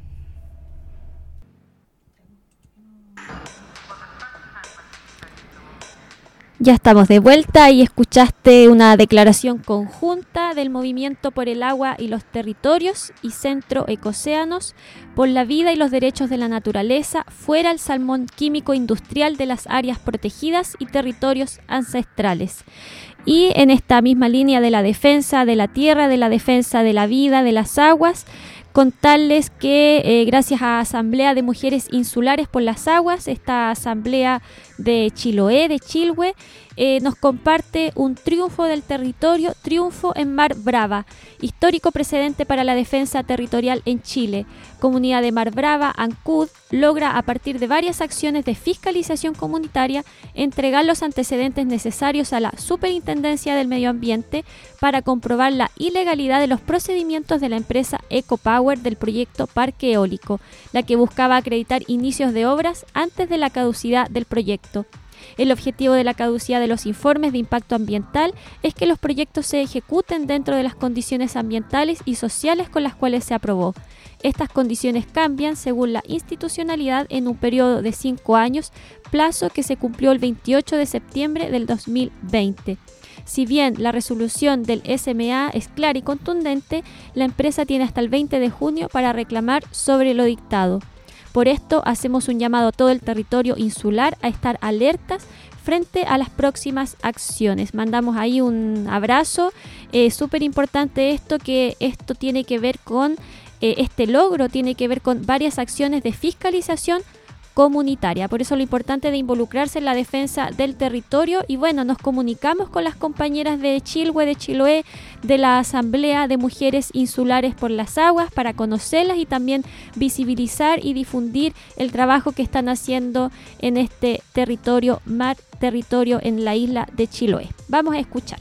Ya estamos de vuelta y escuchaste una declaración conjunta del Movimiento por el Agua y los Territorios y Centro Ecocéanos por la vida y los derechos de la naturaleza, fuera el salmón químico industrial de las áreas protegidas y territorios ancestrales. Y en esta misma línea de la defensa de la tierra, de la defensa de la vida, de las aguas, contarles que gracias a Asamblea de Mujeres Insulares por las Aguas, esta asamblea de Chiloé, de Chilhue, nos comparte un triunfo del territorio, triunfo en Mar Brava, histórico precedente para la defensa territorial en Chile. Comunidad de Mar Brava, Ancud, logra a partir de varias acciones de fiscalización comunitaria entregar los antecedentes necesarios a la Superintendencia del Medio Ambiente para comprobar la ilegalidad de los procedimientos de la empresa EcoPower del proyecto Parque Eólico, la que buscaba acreditar inicios de obras antes de la caducidad del proyecto. El objetivo de la caducidad de los informes de impacto ambiental es que los proyectos se ejecuten dentro de las condiciones ambientales y sociales con las cuales se aprobó. Estas condiciones cambian según la institucionalidad en un periodo de 5 años, plazo que se cumplió el 28 de septiembre del 2020. Si bien la resolución del SMA es clara y contundente, la empresa tiene hasta el 20 de junio para reclamar sobre lo dictado. Por esto hacemos un llamado a todo el territorio insular a estar alertas frente a las próximas acciones. Mandamos ahí un abrazo, súper importante esto tiene que ver con, este logro tiene que ver con varias acciones de fiscalización comunitaria. Por eso lo importante de involucrarse en la defensa del territorio. Y bueno, nos comunicamos con las compañeras de Chilhue, de Chiloé, de la Asamblea de Mujeres Insulares por las Aguas, para conocerlas y también visibilizar y difundir el trabajo que están haciendo en este territorio, mar territorio en la isla de Chiloé. Vamos a escuchar.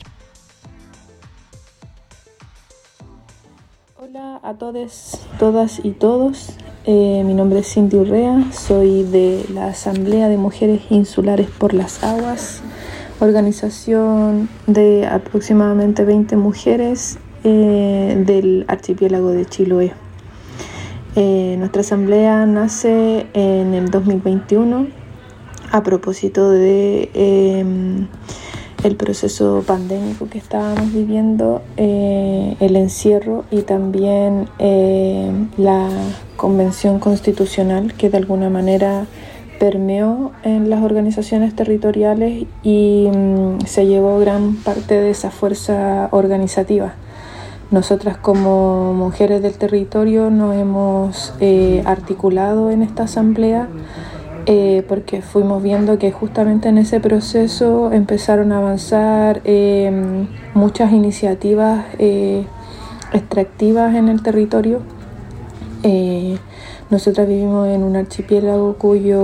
Hola a todes, todas y todos. Mi nombre es Cindy Urrea, soy de la Asamblea de Mujeres Insulares por las Aguas, organización de aproximadamente 20 mujeres del archipiélago de Chiloé. Nuestra asamblea nace en el 2021 a propósito de el proceso pandémico que estábamos viviendo, el encierro y también la convención constitucional que de alguna manera permeó en las organizaciones territoriales y se llevó gran parte de esa fuerza organizativa. Nosotras como mujeres del territorio nos hemos articulado en esta asamblea porque fuimos viendo que justamente en ese proceso empezaron a avanzar muchas iniciativas extractivas en el territorio. Nosotras vivimos en un archipiélago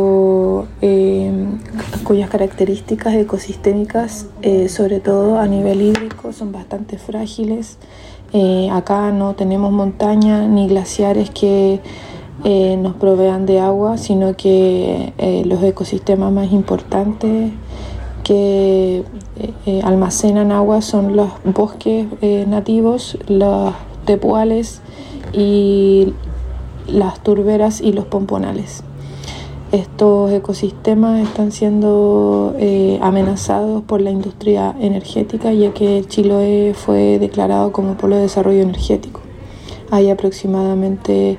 cuyas características ecosistémicas, sobre todo a nivel hídrico, son bastante frágiles. Acá no tenemos montañas ni glaciares que nos provean de agua, sino que los ecosistemas más importantes que almacenan agua son los bosques nativos, los tepuales y las turberas y los pomponales. Estos ecosistemas están siendo amenazados por la industria energética, ya que Chiloé fue declarado como polo de desarrollo energético. Hay aproximadamente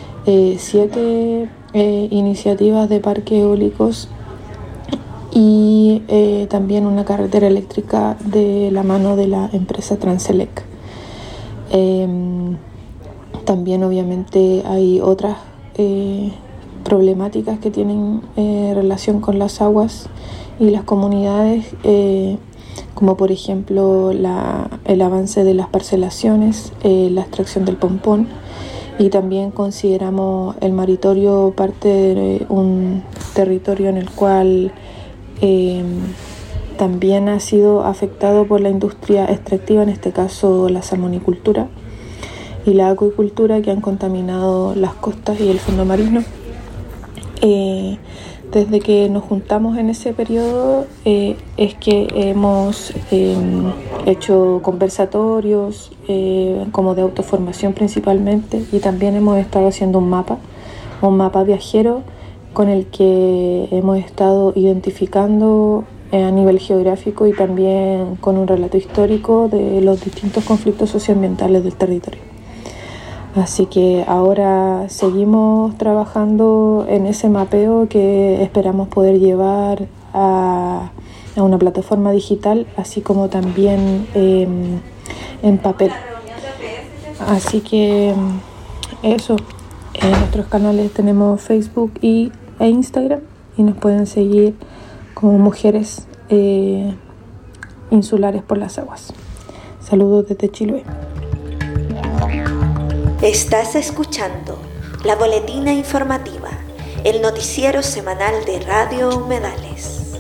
7 iniciativas de parques eólicos y también una carretera eléctrica de la mano de la empresa Transelec. También obviamente hay otras problemáticas que tienen relación con las aguas y las comunidades, como por ejemplo el avance de las parcelaciones, la extracción del pompón, y también consideramos el maritorio parte de un territorio en el cual también ha sido afectado por la industria extractiva, en este caso la salmonicultura y la acuicultura, que han contaminado las costas y el fondo marino. Desde que nos juntamos en ese periodo es que hemos hecho conversatorios como de autoformación principalmente, y también hemos estado haciendo un mapa viajero con el que hemos estado identificando a nivel geográfico y también con un relato histórico de los distintos conflictos socioambientales del territorio. Así que ahora seguimos trabajando en ese mapeo que esperamos poder llevar a una plataforma digital, así como también en papel. Así que eso, en nuestros canales tenemos Facebook e Instagram, y nos pueden seguir como Mujeres Insulares por las Aguas. Saludos desde Chiloé. Estás escuchando La Boletina Informativa, el noticiero semanal de Radio Humedales.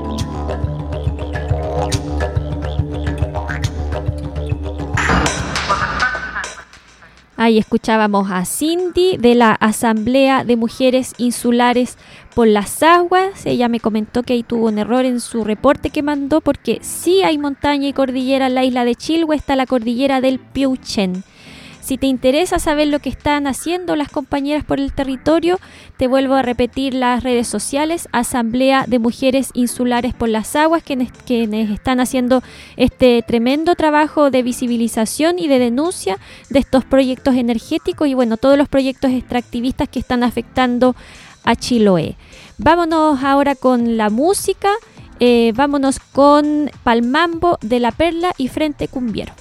Ahí escuchábamos a Cindy de la Asamblea de Mujeres Insulares por las Aguas. Ella me comentó que ahí tuvo un error en su reporte que mandó, porque sí hay montaña y cordillera en la isla de Chilhue, está la cordillera del Piauchen. Si te interesa saber lo que están haciendo las compañeras por el territorio, te vuelvo a repetir las redes sociales: Asamblea de Mujeres Insulares por las Aguas, quienes están haciendo este tremendo trabajo de visibilización y de denuncia de estos proyectos energéticos y bueno, todos los proyectos extractivistas que están afectando a Chiloé. Vámonos ahora con la música, vámonos con Palmambo de La Perla y Frente Cumbiero.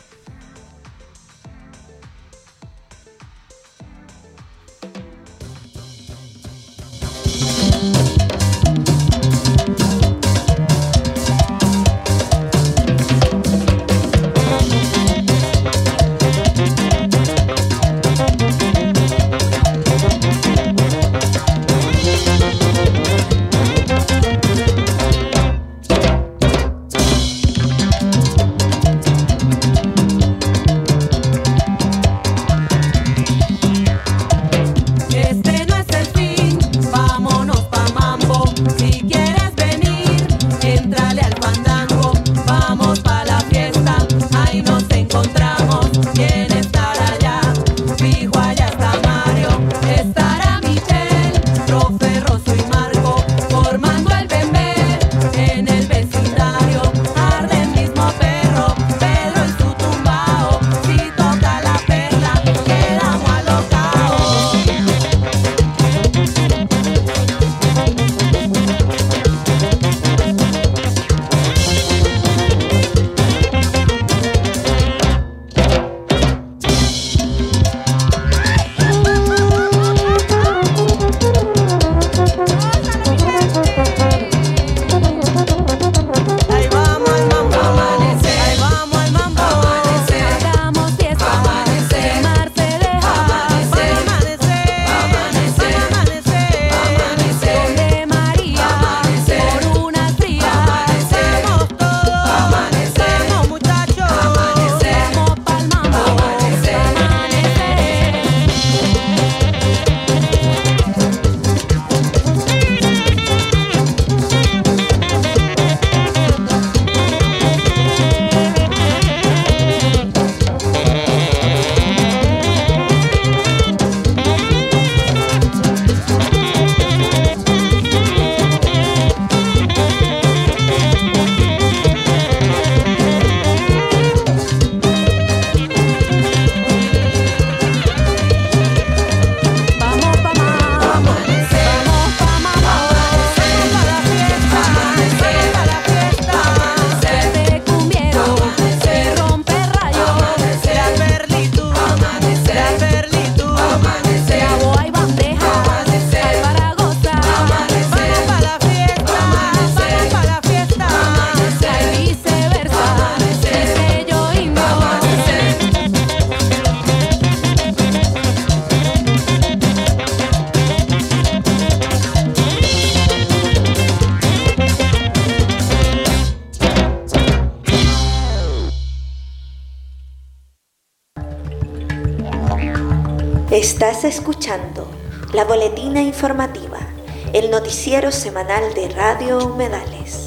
Estás escuchando la Boletina Informativa, el noticiero semanal de Radio Humedales.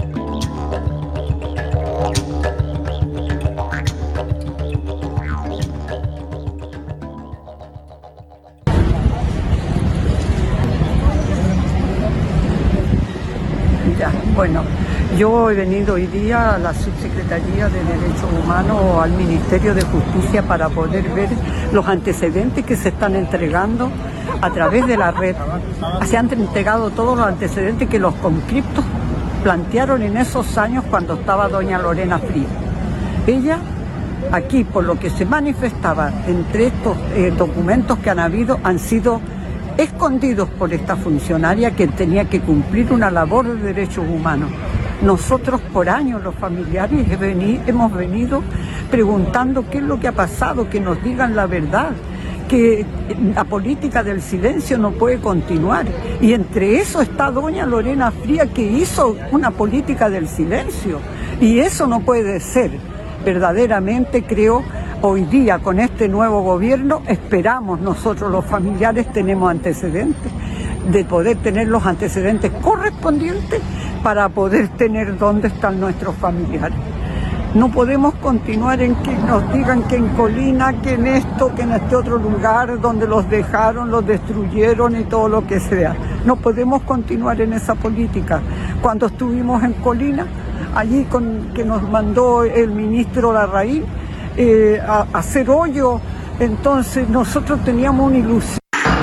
Bueno, yo he venido hoy día a la Subsecretaría de Derechos Humanos o al Ministerio de Justicia para poder ver los antecedentes que se están entregando a través de la red. Se han entregado todos los antecedentes que los conscriptos plantearon en esos años cuando estaba doña Lorena Frías. Ella, aquí, por lo que se manifestaba entre estos documentos que han habido, han sido escondidos por esta funcionaria que tenía que cumplir una labor de derechos humanos. Nosotros por años, los familiares, hemos venido preguntando qué es lo que ha pasado, que nos digan la verdad, que la política del silencio no puede continuar. Y entre eso está doña Lorena Frías, que hizo una política del silencio. Y eso no puede ser. Verdaderamente creo, hoy día con este nuevo gobierno, esperamos nosotros los familiares, tenemos antecedentes, de poder tener los antecedentes correspondientes para poder tener dónde están nuestros familiares. No podemos continuar en que nos digan que en Colina, que en esto, que en este otro lugar, donde los dejaron, los destruyeron y todo lo que sea. No podemos continuar en esa política. Cuando estuvimos en Colina, allí que nos mandó el ministro Larraín a hacer hoyo, entonces nosotros teníamos una ilusión.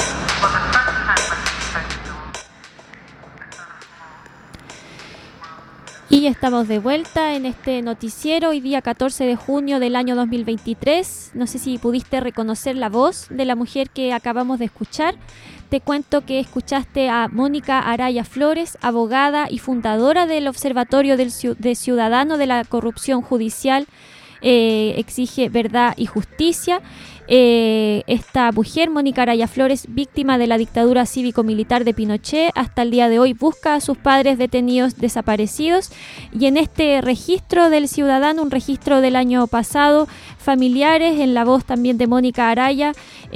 Y estamos de vuelta en este noticiero, hoy día 14 de junio del año 2023. No sé si pudiste reconocer la voz de la mujer que acabamos de escuchar. Te cuento que escuchaste a Mónica Araya Flores, abogada y fundadora del Observatorio de Ciudadano de la Corrupción Judicial, exige verdad y justicia. Esta mujer, Mónica Araya Flores, víctima de la dictadura cívico-militar de Pinochet, hasta el día de hoy busca a sus padres detenidos desaparecidos, y en este registro del ciudadano, un registro del año pasado, familiares, en la voz también de Mónica Araya,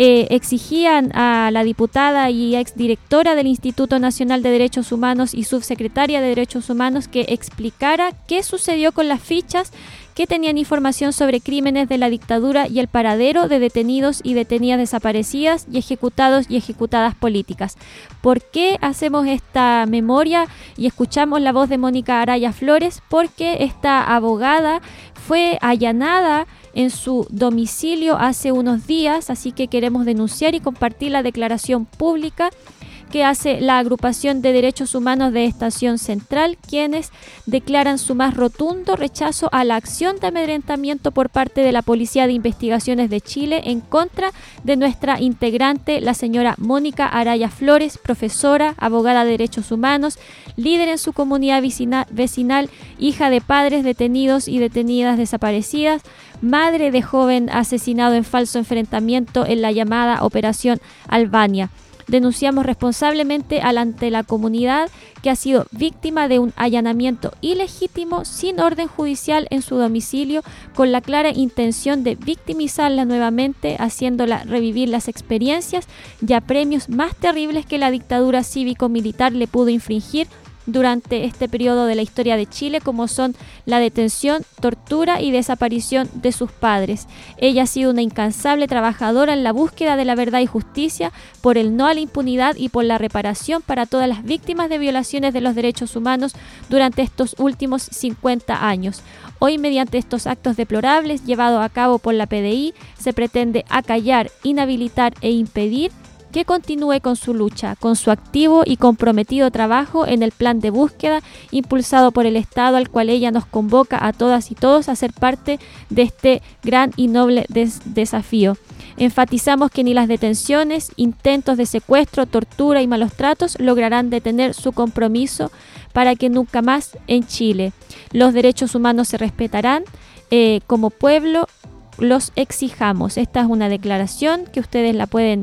exigían a la diputada y exdirectora del Instituto Nacional de Derechos Humanos y subsecretaria de Derechos Humanos que explicara qué sucedió con las fichas que tenían información sobre crímenes de la dictadura y el paradero de detenidos y detenidas desaparecidas y ejecutados y ejecutadas políticas. ¿Por qué hacemos esta memoria y escuchamos la voz de Mónica Araya Flores? Porque esta abogada fue allanada en su domicilio hace unos días, así que queremos denunciar y compartir la declaración pública que hace la agrupación de derechos humanos de Estación Central, quienes declaran su más rotundo rechazo a la acción de amedrentamiento por parte de la Policía de Investigaciones de Chile en contra de nuestra integrante, la señora Mónica Araya Flores, profesora, abogada de derechos humanos, líder en su comunidad vecinal, hija de padres detenidos y detenidas desaparecidas, madre de joven asesinado en falso enfrentamiento en la llamada Operación Albania. Denunciamos responsablemente ante la comunidad que ha sido víctima de un allanamiento ilegítimo sin orden judicial en su domicilio, con la clara intención de victimizarla nuevamente, haciéndola revivir las experiencias y apremios más terribles que la dictadura cívico-militar le pudo infringir durante este periodo de la historia de Chile, como son la detención, tortura y desaparición de sus padres. Ella ha sido una incansable trabajadora en la búsqueda de la verdad y justicia, por el no a la impunidad y por la reparación para todas las víctimas de violaciones de los derechos humanos durante estos últimos 50 años. Hoy, mediante estos actos deplorables llevados a cabo por la PDI, se pretende acallar, inhabilitar e impedir que continúe con su lucha, con su activo y comprometido trabajo en el plan de búsqueda impulsado por el Estado, al cual ella nos convoca a todas y todos a ser parte de este gran y noble desafío. Enfatizamos que ni las detenciones, intentos de secuestro, tortura y malos tratos lograrán detener su compromiso para que nunca más en Chile los derechos humanos se respetarán, como pueblo los exijamos. Esta es una declaración que ustedes la pueden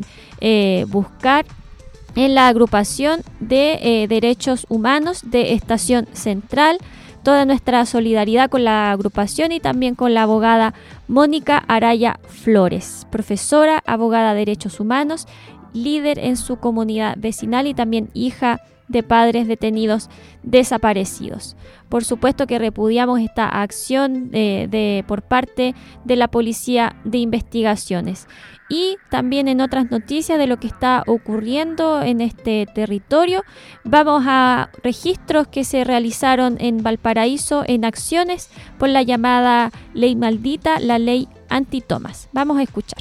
buscar en la agrupación de derechos humanos de Estación Central. Toda nuestra solidaridad con la agrupación y también con la abogada Mónica Araya Flores, profesora, abogada de derechos humanos, líder en su comunidad vecinal y también hija de padres detenidos desaparecidos. Por supuesto que repudiamos esta acción por parte de la Policía de Investigaciones. Y también en otras noticias de lo que está ocurriendo en este territorio, vamos a registros que se realizaron en Valparaíso en acciones por la llamada ley maldita, la ley antitomas. Vamos a escuchar.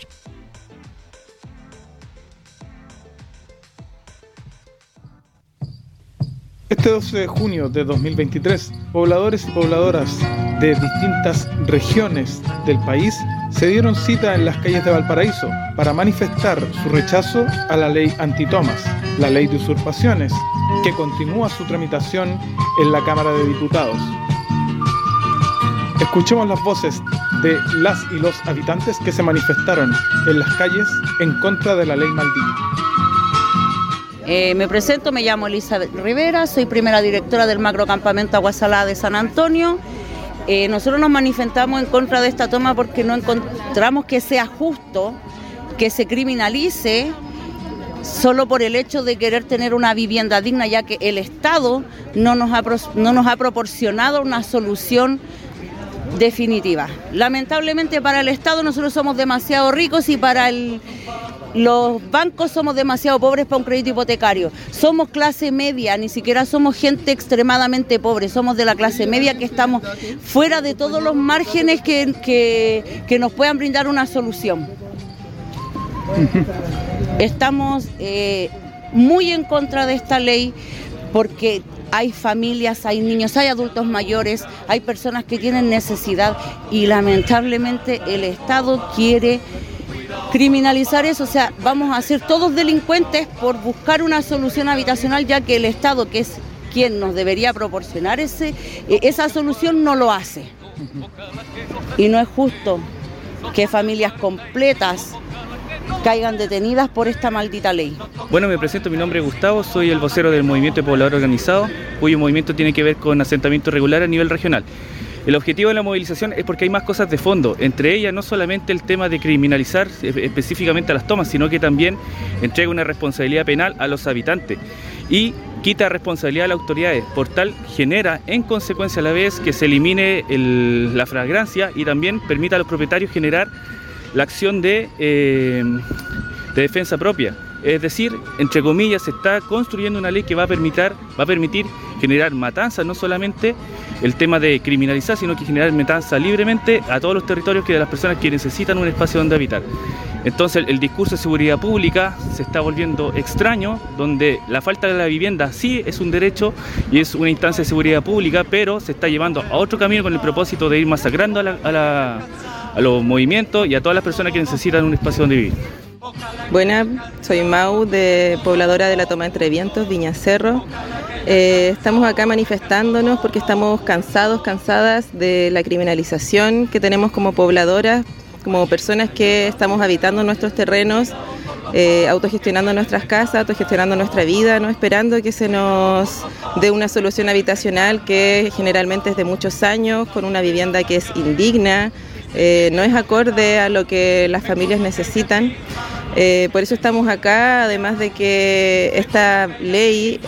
Este 12 de junio de 2023, pobladores y pobladoras de distintas regiones del país se dieron cita en las calles de Valparaíso para manifestar su rechazo a la ley antitomas, la ley de usurpaciones, que continúa su tramitación en la Cámara de Diputados. Escuchemos las voces de las y los habitantes que se manifestaron en las calles en contra de la ley maldita. Me presento, me llamo Elizabeth Rivera, soy primera directora del macrocampamento Agua Salada de San Antonio. Nosotros nos manifestamos en contra de esta toma porque no encontramos que sea justo que se criminalice solo por el hecho de querer tener una vivienda digna, ya que el Estado no nos ha proporcionado una solución definitiva. Lamentablemente para el Estado nosotros somos demasiado ricos y para los bancos somos demasiado pobres para un crédito hipotecario. Somos clase media, ni siquiera somos gente extremadamente pobre, somos de la clase media que estamos fuera de todos los márgenes que nos puedan brindar una solución. Estamos muy en contra de esta ley porque hay familias, hay niños, hay adultos mayores, hay personas que tienen necesidad y lamentablemente el Estado quiere criminalizar eso, o sea, vamos a ser todos delincuentes por buscar una solución habitacional, ya que el Estado, que es quien nos debería proporcionar esa solución, no lo hace. Y no es justo que familias completas caigan detenidas por esta maldita ley. Bueno, me presento, mi nombre es Gustavo, soy el vocero del Movimiento de Pobladores Organizado, cuyo movimiento tiene que ver con asentamiento irregular a nivel regional. El objetivo de la movilización es porque hay más cosas de fondo, entre ellas no solamente el tema de criminalizar específicamente a las tomas, sino que también entrega una responsabilidad penal a los habitantes y quita responsabilidad a las autoridades, por tal genera en consecuencia a la vez que se elimine la flagrancia y también permita a los propietarios generar la acción de defensa propia. Es decir, entre comillas, se está construyendo una ley que va a permitir generar matanzas, no solamente el tema de criminalizar, sino que generar matanza libremente a todos los territorios de las personas que necesitan un espacio donde habitar. Entonces el discurso de seguridad pública se está volviendo extraño, donde la falta de la vivienda sí es un derecho y es una instancia de seguridad pública, pero se está llevando a otro camino con el propósito de ir masacrando a los movimientos y a todas las personas que necesitan un espacio donde vivir. Buenas, soy Mau, pobladora de la Toma Entre Vientos, Viña Cerro. Estamos acá manifestándonos porque estamos cansadas de la criminalización que tenemos como pobladoras, como personas que estamos habitando nuestros terrenos, autogestionando nuestras casas, autogestionando nuestra vida, no esperando que se nos dé una solución habitacional que generalmente es de muchos años, con una vivienda que es indigna, no es acorde a lo que las familias necesitan. Por eso estamos acá, además de que esta ley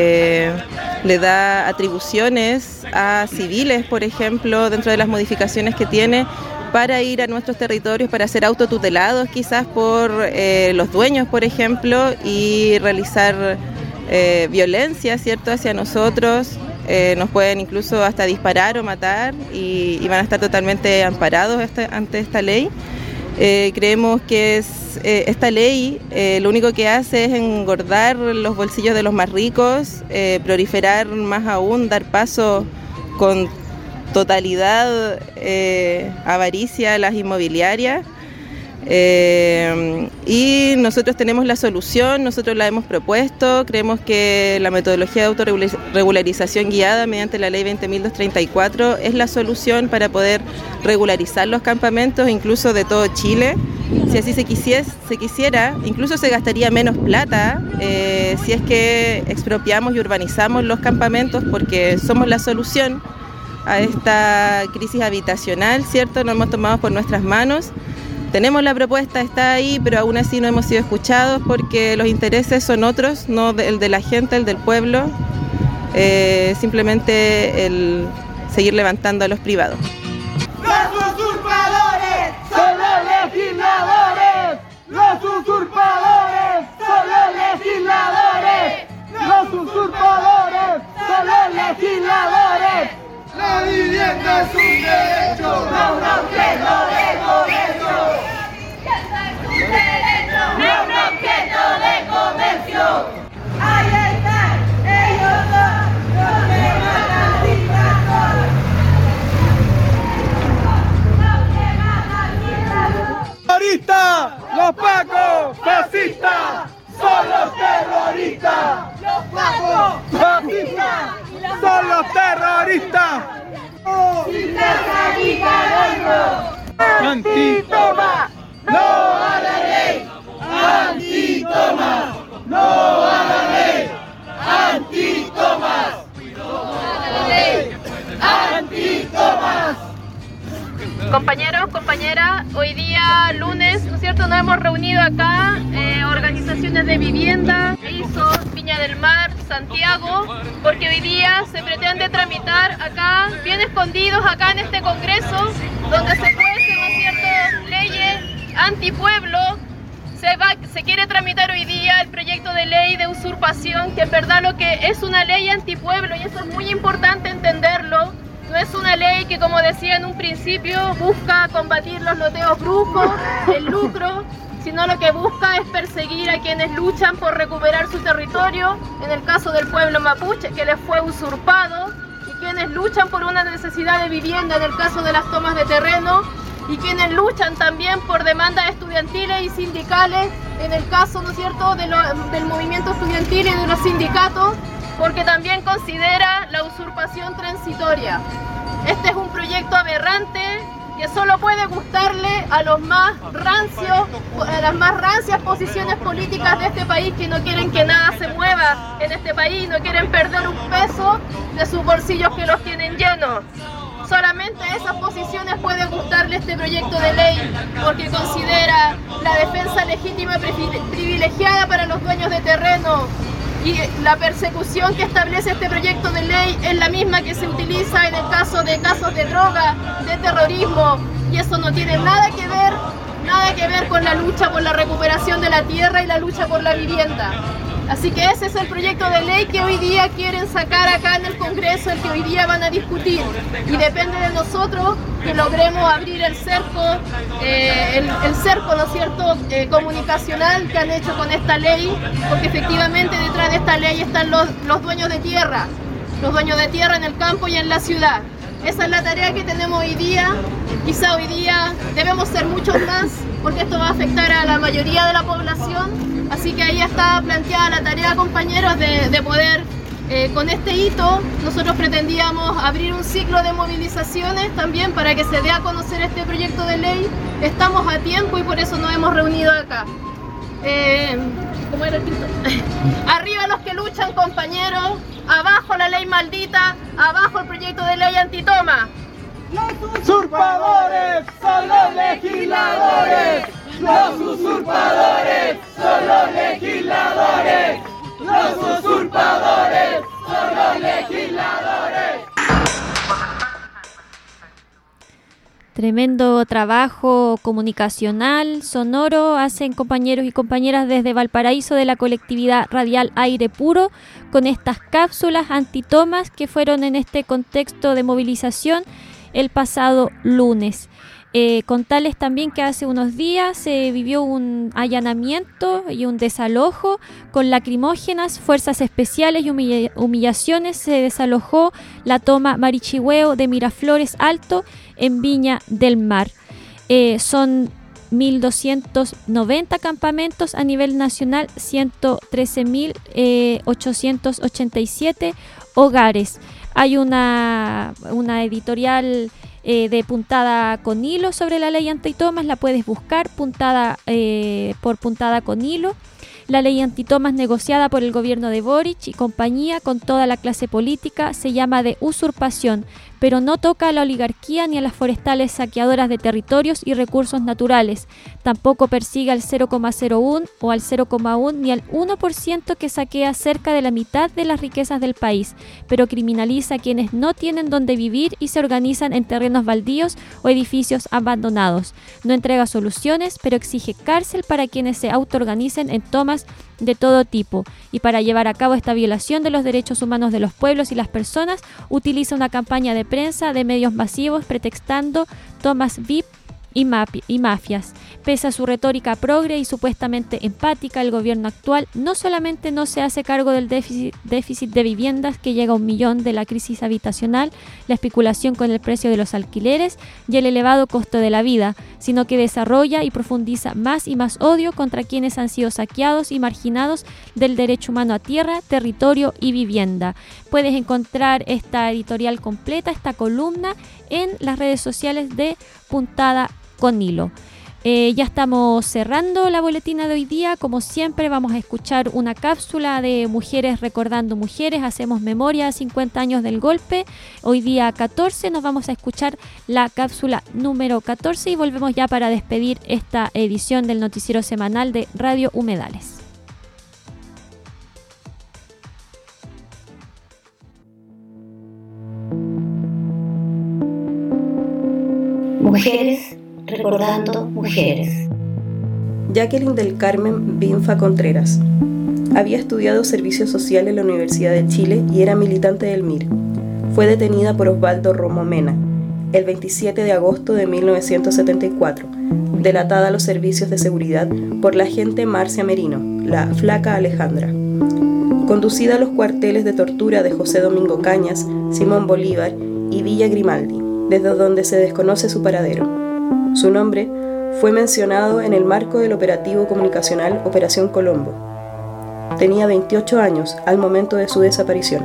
le da atribuciones a civiles, por ejemplo, dentro de las modificaciones que tiene, para ir a nuestros territorios, para ser autotutelados quizás por los dueños, por ejemplo, y realizar violencia, ¿cierto?, hacia nosotros. Nos pueden incluso hasta disparar o matar y van a estar totalmente amparados ante esta ley. Creemos que esta ley lo único que hace es engordar los bolsillos de los más ricos, proliferar más aún, dar paso con totalidad avaricia a las inmobiliarias. Y nosotros tenemos la solución, nosotros la hemos propuesto, creemos que la metodología de autorregularización guiada mediante la ley 20.234 es la solución para poder regularizar los campamentos, incluso de todo Chile. Si así se quisiera, incluso se gastaría menos plata si es que expropiamos y urbanizamos los campamentos, porque somos la solución a esta crisis habitacional, ¿cierto? Nos hemos tomado por nuestras manos. Tenemos la propuesta, está ahí, pero aún así no hemos sido escuchados porque los intereses son otros, no el de la gente, el del pueblo. Simplemente el seguir levantando a los privados. ¡Los usurpadores son los legisladores! ¡Los usurpadores son los legisladores! ¡Los usurpadores son los legisladores! ¡La vivienda es un derecho! ¡No un objeto de comercio! ¡Es un derecho! ¡No un objeto de comercio! ¡Ahí están! ¡Ellos son los que matan sin razón! ¡Terroristas! ¡Los pacos! ¡Fascistas! ¡Son los terroristas! ¡Los pacos! ¡Fascistas! ¡Son los terroristas! ¡Sin casa ni carajo! ¡Antitoma! ¡No a la ley! ¡Antitoma! ¡No a la ley! ¡Antitomas! ¡No a la ley! ¡Antitomas! Compañeros, compañeras, hoy día lunes, ¿no es cierto?, nos hemos reunido acá, organizaciones de vivienda, ISOS, Viña del Mar, Santiago, porque hoy día se pretende tramitar acá, bien escondidos acá en este congreso, donde se cuecen, ¿no es cierto?, leyes antipueblo. Se quiere tramitar hoy día el proyecto de ley de usurpación, que en verdad lo que es una ley antipueblo, y eso es muy importante entenderlo. No es una ley que, como decía en un principio, busca combatir los loteos brujos, el lucro, sino lo que busca es perseguir a quienes luchan por recuperar su territorio, en el caso del pueblo mapuche, que les fue usurpado, y quienes luchan por una necesidad de vivienda, en el caso de las tomas de terreno, y quienes luchan también por demandas estudiantiles y sindicales, en el caso, ¿no es cierto?, del movimiento estudiantil y de los sindicatos, porque también considera la usurpación transitoria. Este es un proyecto aberrante que solo puede gustarle a los más rancios, a las más rancias posiciones políticas de este país, que no quieren que nada se mueva en este país, no quieren perder un peso de sus bolsillos que los tienen llenos. Solamente a esas posiciones puede gustarle este proyecto de ley, porque considera la defensa legítima privilegiada para los dueños de terreno, y la persecución que establece este proyecto de ley es la misma que se utiliza en el caso de casos de droga, de terrorismo, y eso no tiene nada que ver con la lucha por la recuperación de la tierra y la lucha por la vivienda. Así que ese es el proyecto de ley que hoy día quieren sacar acá en el Congreso, el que hoy día van a discutir. Y depende de nosotros que logremos abrir el cerco, el cerco, ¿no es cierto?, comunicacional que han hecho con esta ley, porque efectivamente detrás de esta ley están los dueños de tierra en el campo y en la ciudad. Esa es la tarea que tenemos hoy día. Quizá hoy día debemos ser muchos más, porque esto va a afectar a la mayoría de la población. Así que ahí está planteada la tarea, compañeros, de poder, con este hito, nosotros pretendíamos abrir un ciclo de movilizaciones también para que se dé a conocer este proyecto de ley. Estamos a tiempo y por eso nos hemos reunido acá. ¿Cómo era el título? Arriba los que luchan, compañeros. Abajo la ley maldita. Abajo el proyecto de ley antitoma. ¡Los usurpadores son los legisladores! ¡Los usurpadores son los legisladores! ¡Los usurpadores son los legisladores! Tremendo trabajo comunicacional, sonoro, hacen compañeros y compañeras desde Valparaíso de la colectividad radial Aire Puro con estas cápsulas antitomas que fueron en este contexto de movilización el pasado lunes. Contarles también que hace unos días se vivió un allanamiento y un desalojo con lacrimógenas, fuerzas especiales y humillaciones. Se desalojó la toma Marichihueo de Miraflores Alto en Viña del Mar. Son 1.290 campamentos a nivel nacional, 113.887 hogares. Hay una editorial de Puntada con Hilo sobre la ley antitomas, la puedes buscar, puntada por Puntada con Hilo. La ley antitomas negociada por el gobierno de Boric y compañía con toda la clase política se llama de usurpación, pero no toca a la oligarquía ni a las forestales saqueadoras de territorios y recursos naturales. Tampoco persigue al 0,01 o al 0,1 ni al 1% que saquea cerca de la mitad de las riquezas del país, pero criminaliza a quienes no tienen dónde vivir y se organizan en terrenos baldíos o edificios abandonados. No entrega soluciones, pero exige cárcel para quienes se autoorganicen en tomas de todo tipo, y para llevar a cabo esta violación de los derechos humanos de los pueblos y las personas utiliza una campaña de prensa de medios masivos pretextando tomas VIP y mafias. Pese a su retórica progre y supuestamente empática, el gobierno actual no solamente no se hace cargo del déficit de viviendas que llega a 1 millón, de la crisis habitacional, la especulación con el precio de los alquileres y el elevado costo de la vida, sino que desarrolla y profundiza más y más odio contra quienes han sido saqueados y marginados del derecho humano a tierra, territorio y vivienda. Puedes encontrar esta editorial completa, esta columna, en las redes sociales de Puntada con Hilo. Ya estamos cerrando la boletina de hoy día. Como siempre, vamos a escuchar una cápsula de Mujeres Recordando Mujeres. Hacemos memoria a 50 años del golpe. Hoy día 14 nos vamos a escuchar la cápsula número 14 y volvemos ya para despedir esta edición del noticiero semanal de Radio Humedales. Mujeres Recordando Mujeres. Jacqueline del Carmen Binfa Contreras. Había estudiado Servicio Social en la Universidad de Chile y era militante del MIR. Fue detenida por Osvaldo Romo Mena el 27 de agosto de 1974, delatada a los servicios de seguridad por la agente Marcia Merino, la Flaca Alejandra. Conducida a los cuarteles de tortura de José Domingo Cañas, Simón Bolívar y Villa Grimaldi, desde donde se desconoce su paradero. Su nombre fue mencionado en el marco del operativo comunicacional Operación Colombo. Tenía 28 años al momento de su desaparición.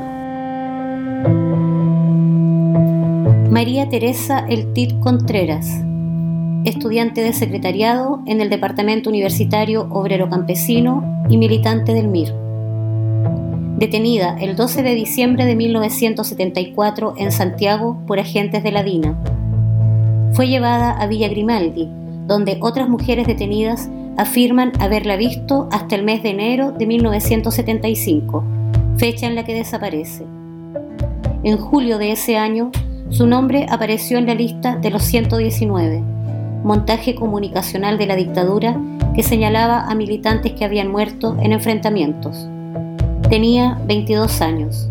María Teresa El Tit Contreras, estudiante de secretariado en el Departamento Universitario Obrero Campesino y militante del MIR. Detenida el 12 de diciembre de 1974 en Santiago por agentes de la DINA. Fue llevada a Villa Grimaldi, donde otras mujeres detenidas afirman haberla visto hasta el mes de enero de 1975, fecha en la que desaparece. En julio de ese año, su nombre apareció en la lista de los 119, montaje comunicacional de la dictadura que señalaba a militantes que habían muerto en enfrentamientos. Tenía 22 años.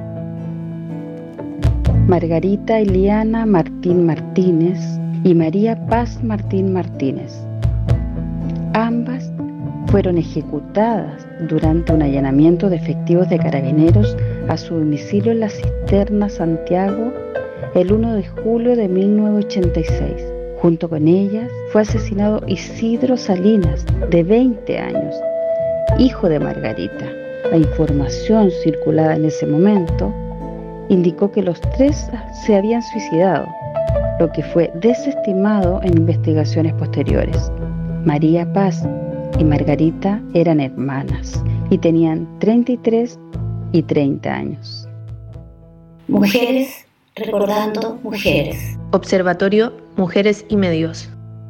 Margarita Eliana Martín Martínez y María Paz Martín Martínez. Ambas fueron ejecutadas durante un allanamiento de efectivos de carabineros a su domicilio en La Cisterna, Santiago, el 1 de julio de 1986. Junto con ellas fue asesinado Isidro Salinas, de 20 años, hijo de Margarita. La información circulada en ese momento indicó que los tres se habían suicidado, lo que fue desestimado en investigaciones posteriores. María Paz y Margarita eran hermanas y tenían 33 y 30 años. Mujeres Recordando Mujeres. Observatorio Mujeres y Medios.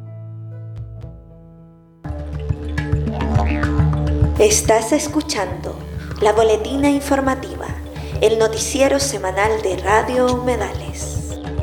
Estás escuchando la boletina informativa, el noticiero semanal de Radio Humedales.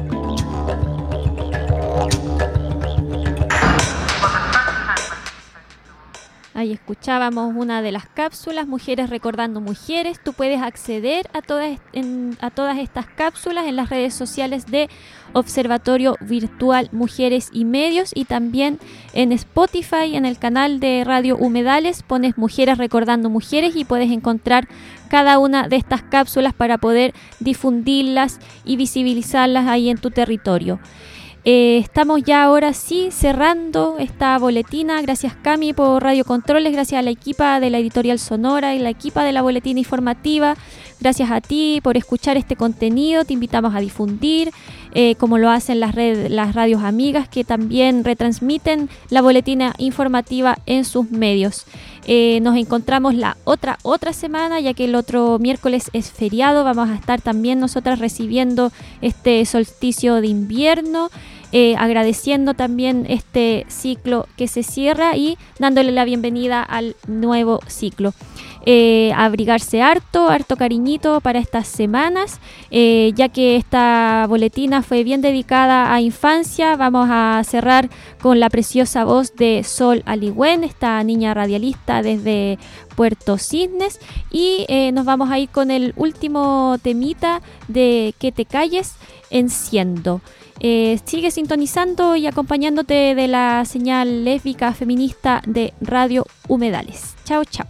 Ahí escuchábamos una de las cápsulas, Mujeres Recordando Mujeres. Tú puedes acceder a todas estas cápsulas en las redes sociales de Observatorio Virtual Mujeres y Medios, y también en Spotify, en el canal de Radio Humedales, pones Mujeres Recordando Mujeres y puedes encontrar cada una de estas cápsulas para poder difundirlas y visibilizarlas ahí en tu territorio. Estamos ya ahora sí cerrando esta boletina. Gracias, Cami, por Radio Controles, gracias a la equipa de la Editorial Sonora y la equipa de la boletina informativa. Gracias a ti por escuchar este contenido. Te invitamos a difundir, como lo hacen las radios amigas que también retransmiten la boletina informativa en sus medios. Nos encontramos la otra semana, ya que el otro miércoles es feriado. Vamos a estar también nosotras recibiendo este solsticio de invierno, agradeciendo también este ciclo que se cierra y dándole la bienvenida al nuevo ciclo. Abrigarse harto cariñito para estas semanas, ya que esta boletina fue bien dedicada a infancia. Vamos a cerrar con la preciosa voz de Sol Aligüen, esta niña radialista desde Puerto Cisnes, y nos vamos a ir con el último temita de Que te calles, Enciendo. Sigue sintonizando y acompañándote de la señal lésbica feminista de Radio Humedales. Chao, chao.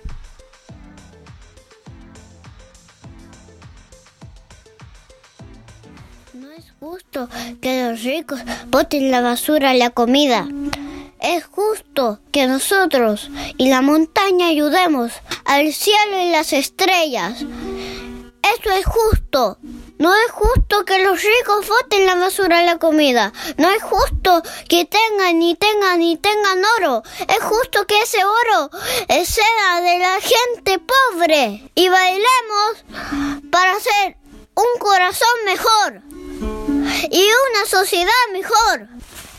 No es justo que los ricos boten la basura a la comida. Es justo que nosotros y la montaña ayudemos al cielo y las estrellas. Eso es justo. No es justo que los ricos boten la basura a la comida. No es justo que tengan oro. Es justo que ese oro sea de la gente pobre. Y bailemos para hacer un corazón mejor y una sociedad mejor.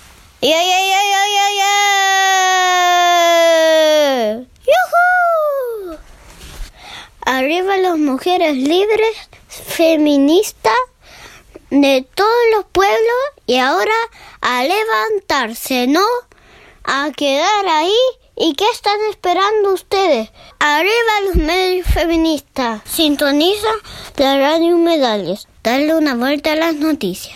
¡Yujú! Arriba las mujeres libres, feministas de todos los pueblos, y ahora a levantarse, no a quedar ahí. ¿Y qué están esperando ustedes? Arriba los medios feministas. Sintoniza la Radio Humedales. Dale una vuelta a las noticias.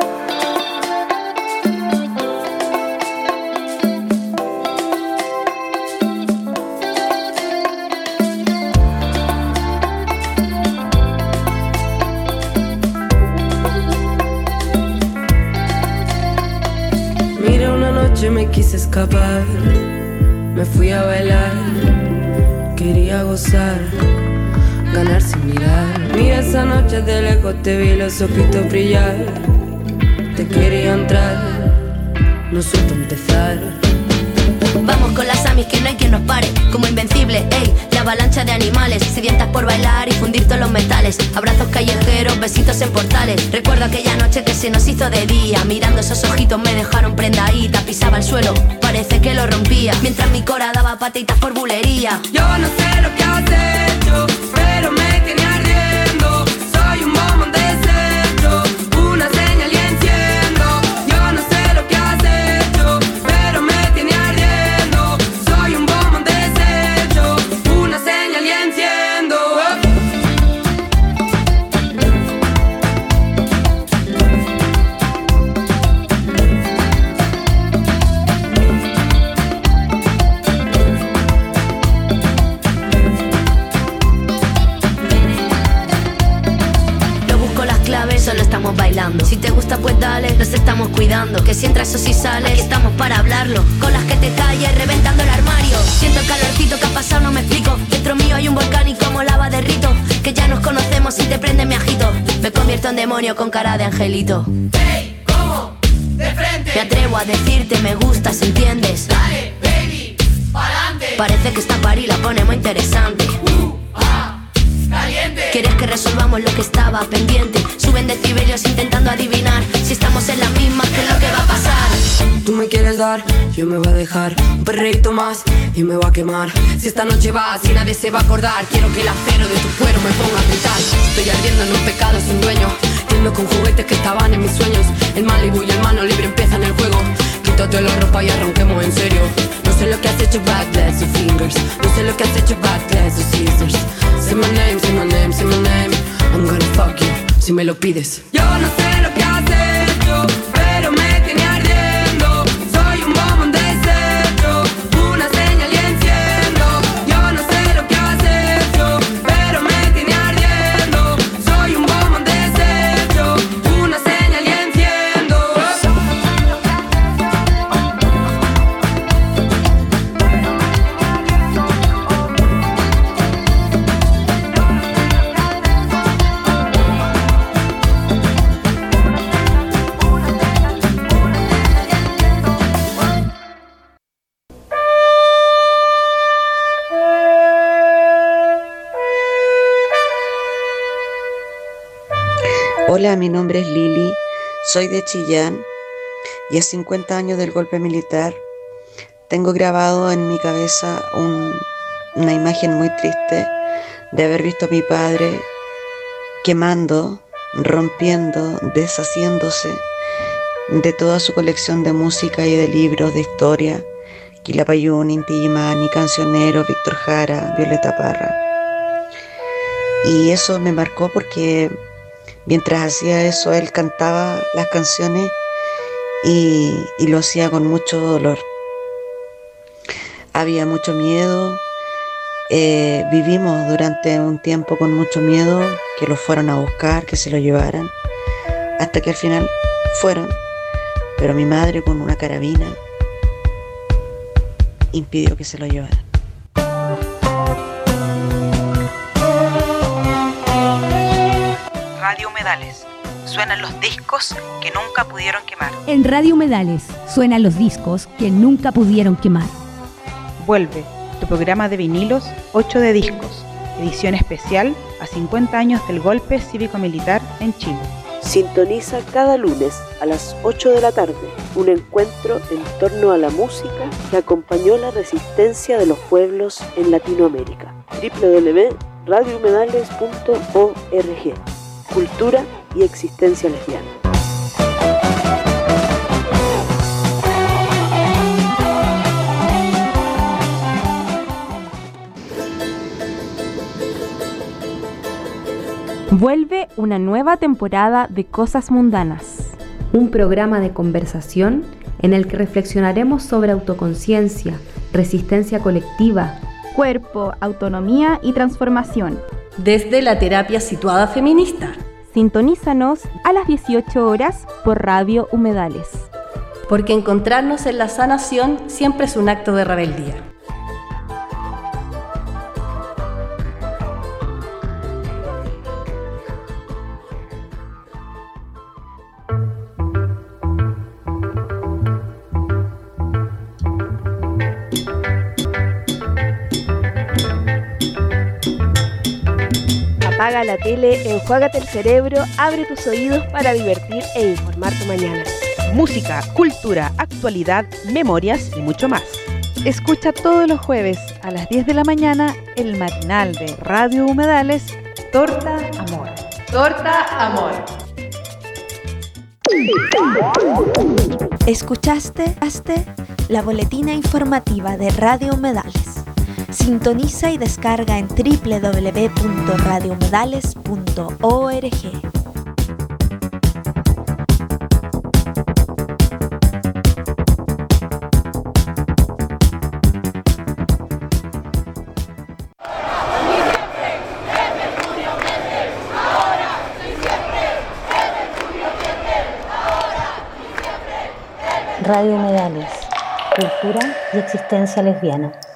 Mira, una noche me quise escapar, me fui a bailar, quería gozar, ganar sin mirar. Mira, esa noche de lejos te vi los ojitos brillar, te quería entrar, no supe empezar. Vamos con las amis que no hay quien nos pare, como invencible, ey, la avalancha de animales, sedientas por bailar y fundir todos los metales. Abrazos callejeros, besitos en portales. Recuerdo aquella noche que se nos hizo de día, mirando esos ojitos me dejaron prendadita. Pisaba el suelo, parece que lo rompía, mientras mi cora daba patitas por bulería. Yo no sé lo que has hecho, pero me tiene ardiendo. Soy un bombón de centro, una señal y enciendo. Yo no sé lo que has hecho, pero me tiene ardiendo. Soy un bombón de centro, una señal y enciendo. Solo estamos bailando. Si te gusta pues dale, nos estamos cuidando. Que si entras o si sales, aquí estamos para hablarlo. Con las que te calles, reventando el armario. Siento el calorcito que ha pasado, no me explico. Dentro mío hay un volcán y como lava derrito. Que ya nos conocemos y te prende mi ajito. Me convierto en demonio con cara de angelito. Hey, ¿cómo? De frente. Me atrevo a decirte me gustas, ¿entiendes? Dale, baby, pa'lante. Parece que esta party la ponemos interesante. Caliente. ¿Quieres que resolvamos lo que estaba pendiente? Suben decibelios intentando adivinar si estamos en la misma, ¿qué es lo que va a pasar? Tú me quieres dar, yo me voy a dejar un perreíto más y me va a quemar. Si esta noche va, si nadie se va a acordar, quiero que el acero de tu cuero me ponga a gritar. Estoy ardiendo en un pecado sin dueño, yendo con juguetes que estaban en mis sueños. El Malibu y el mano libre empiezan el juego. Quítate la ropa y arranquemos en serio. No sé lo que has hecho, but bless your fingers. No sé lo que has hecho, but bless your scissors. Say my name, say my name, say my name. I'm gonna fuck you, si me lo pides. Yo no sé lo que has hecho, pero me tiene ardiendo. Soy un bombón de centro, una señal y enciendo. Yo no sé lo que has hecho, pero me tiene ardiendo. Soy un bombón de centro, una señal y enciendo. Hola, mi nombre es Lili, soy de Chillán y a 50 años del golpe militar tengo grabado en mi cabeza una imagen muy triste de haber visto a mi padre quemando, rompiendo, deshaciéndose de toda su colección de música y de libros de historia, Quilapayún, Inti Illimani, Cancionero, Víctor Jara, Violeta Parra. Y eso me marcó porque mientras hacía eso él cantaba las canciones y lo hacía con mucho dolor. Había mucho miedo, vivimos durante un tiempo con mucho miedo, que lo fueron a buscar, que se lo llevaran, hasta que al final fueron, pero mi madre con una carabina impidió que se lo llevaran. Radio Humedales. Suenan los discos que nunca pudieron quemar. En Radio Humedales suenan los discos que nunca pudieron quemar. Vuelve, tu programa de vinilos 8 de discos, edición especial a 50 años del golpe cívico-militar en Chile. Sintoniza cada lunes a las 8 de la tarde un encuentro en torno a la música que acompañó la resistencia de los pueblos en Latinoamérica. www.radiohumedales.org. Cultura y existencia lesbiana. Vuelve una nueva temporada de Cosas Mundanas. Un programa de conversación en el que reflexionaremos sobre autoconciencia, resistencia colectiva, cuerpo, autonomía y transformación. Desde la terapia situada feminista. Sintonízanos a las 18 horas por Radio Humedales. Porque encontrarnos en la sanación siempre es un acto de rebeldía. Apaga la tele, enjuágate el cerebro, abre tus oídos para divertir e informar tu mañana. Música, cultura, actualidad, memorias y mucho más. Escucha todos los jueves a las 10 de la mañana el matinal de Radio Humedales, Torta Amor. Torta Amor. ¿Escuchaste la boletina informativa de Radio Humedales? Sintoniza y descarga en www.radiohumedales.org. Radio Humedales, cultura y existencia lesbiana.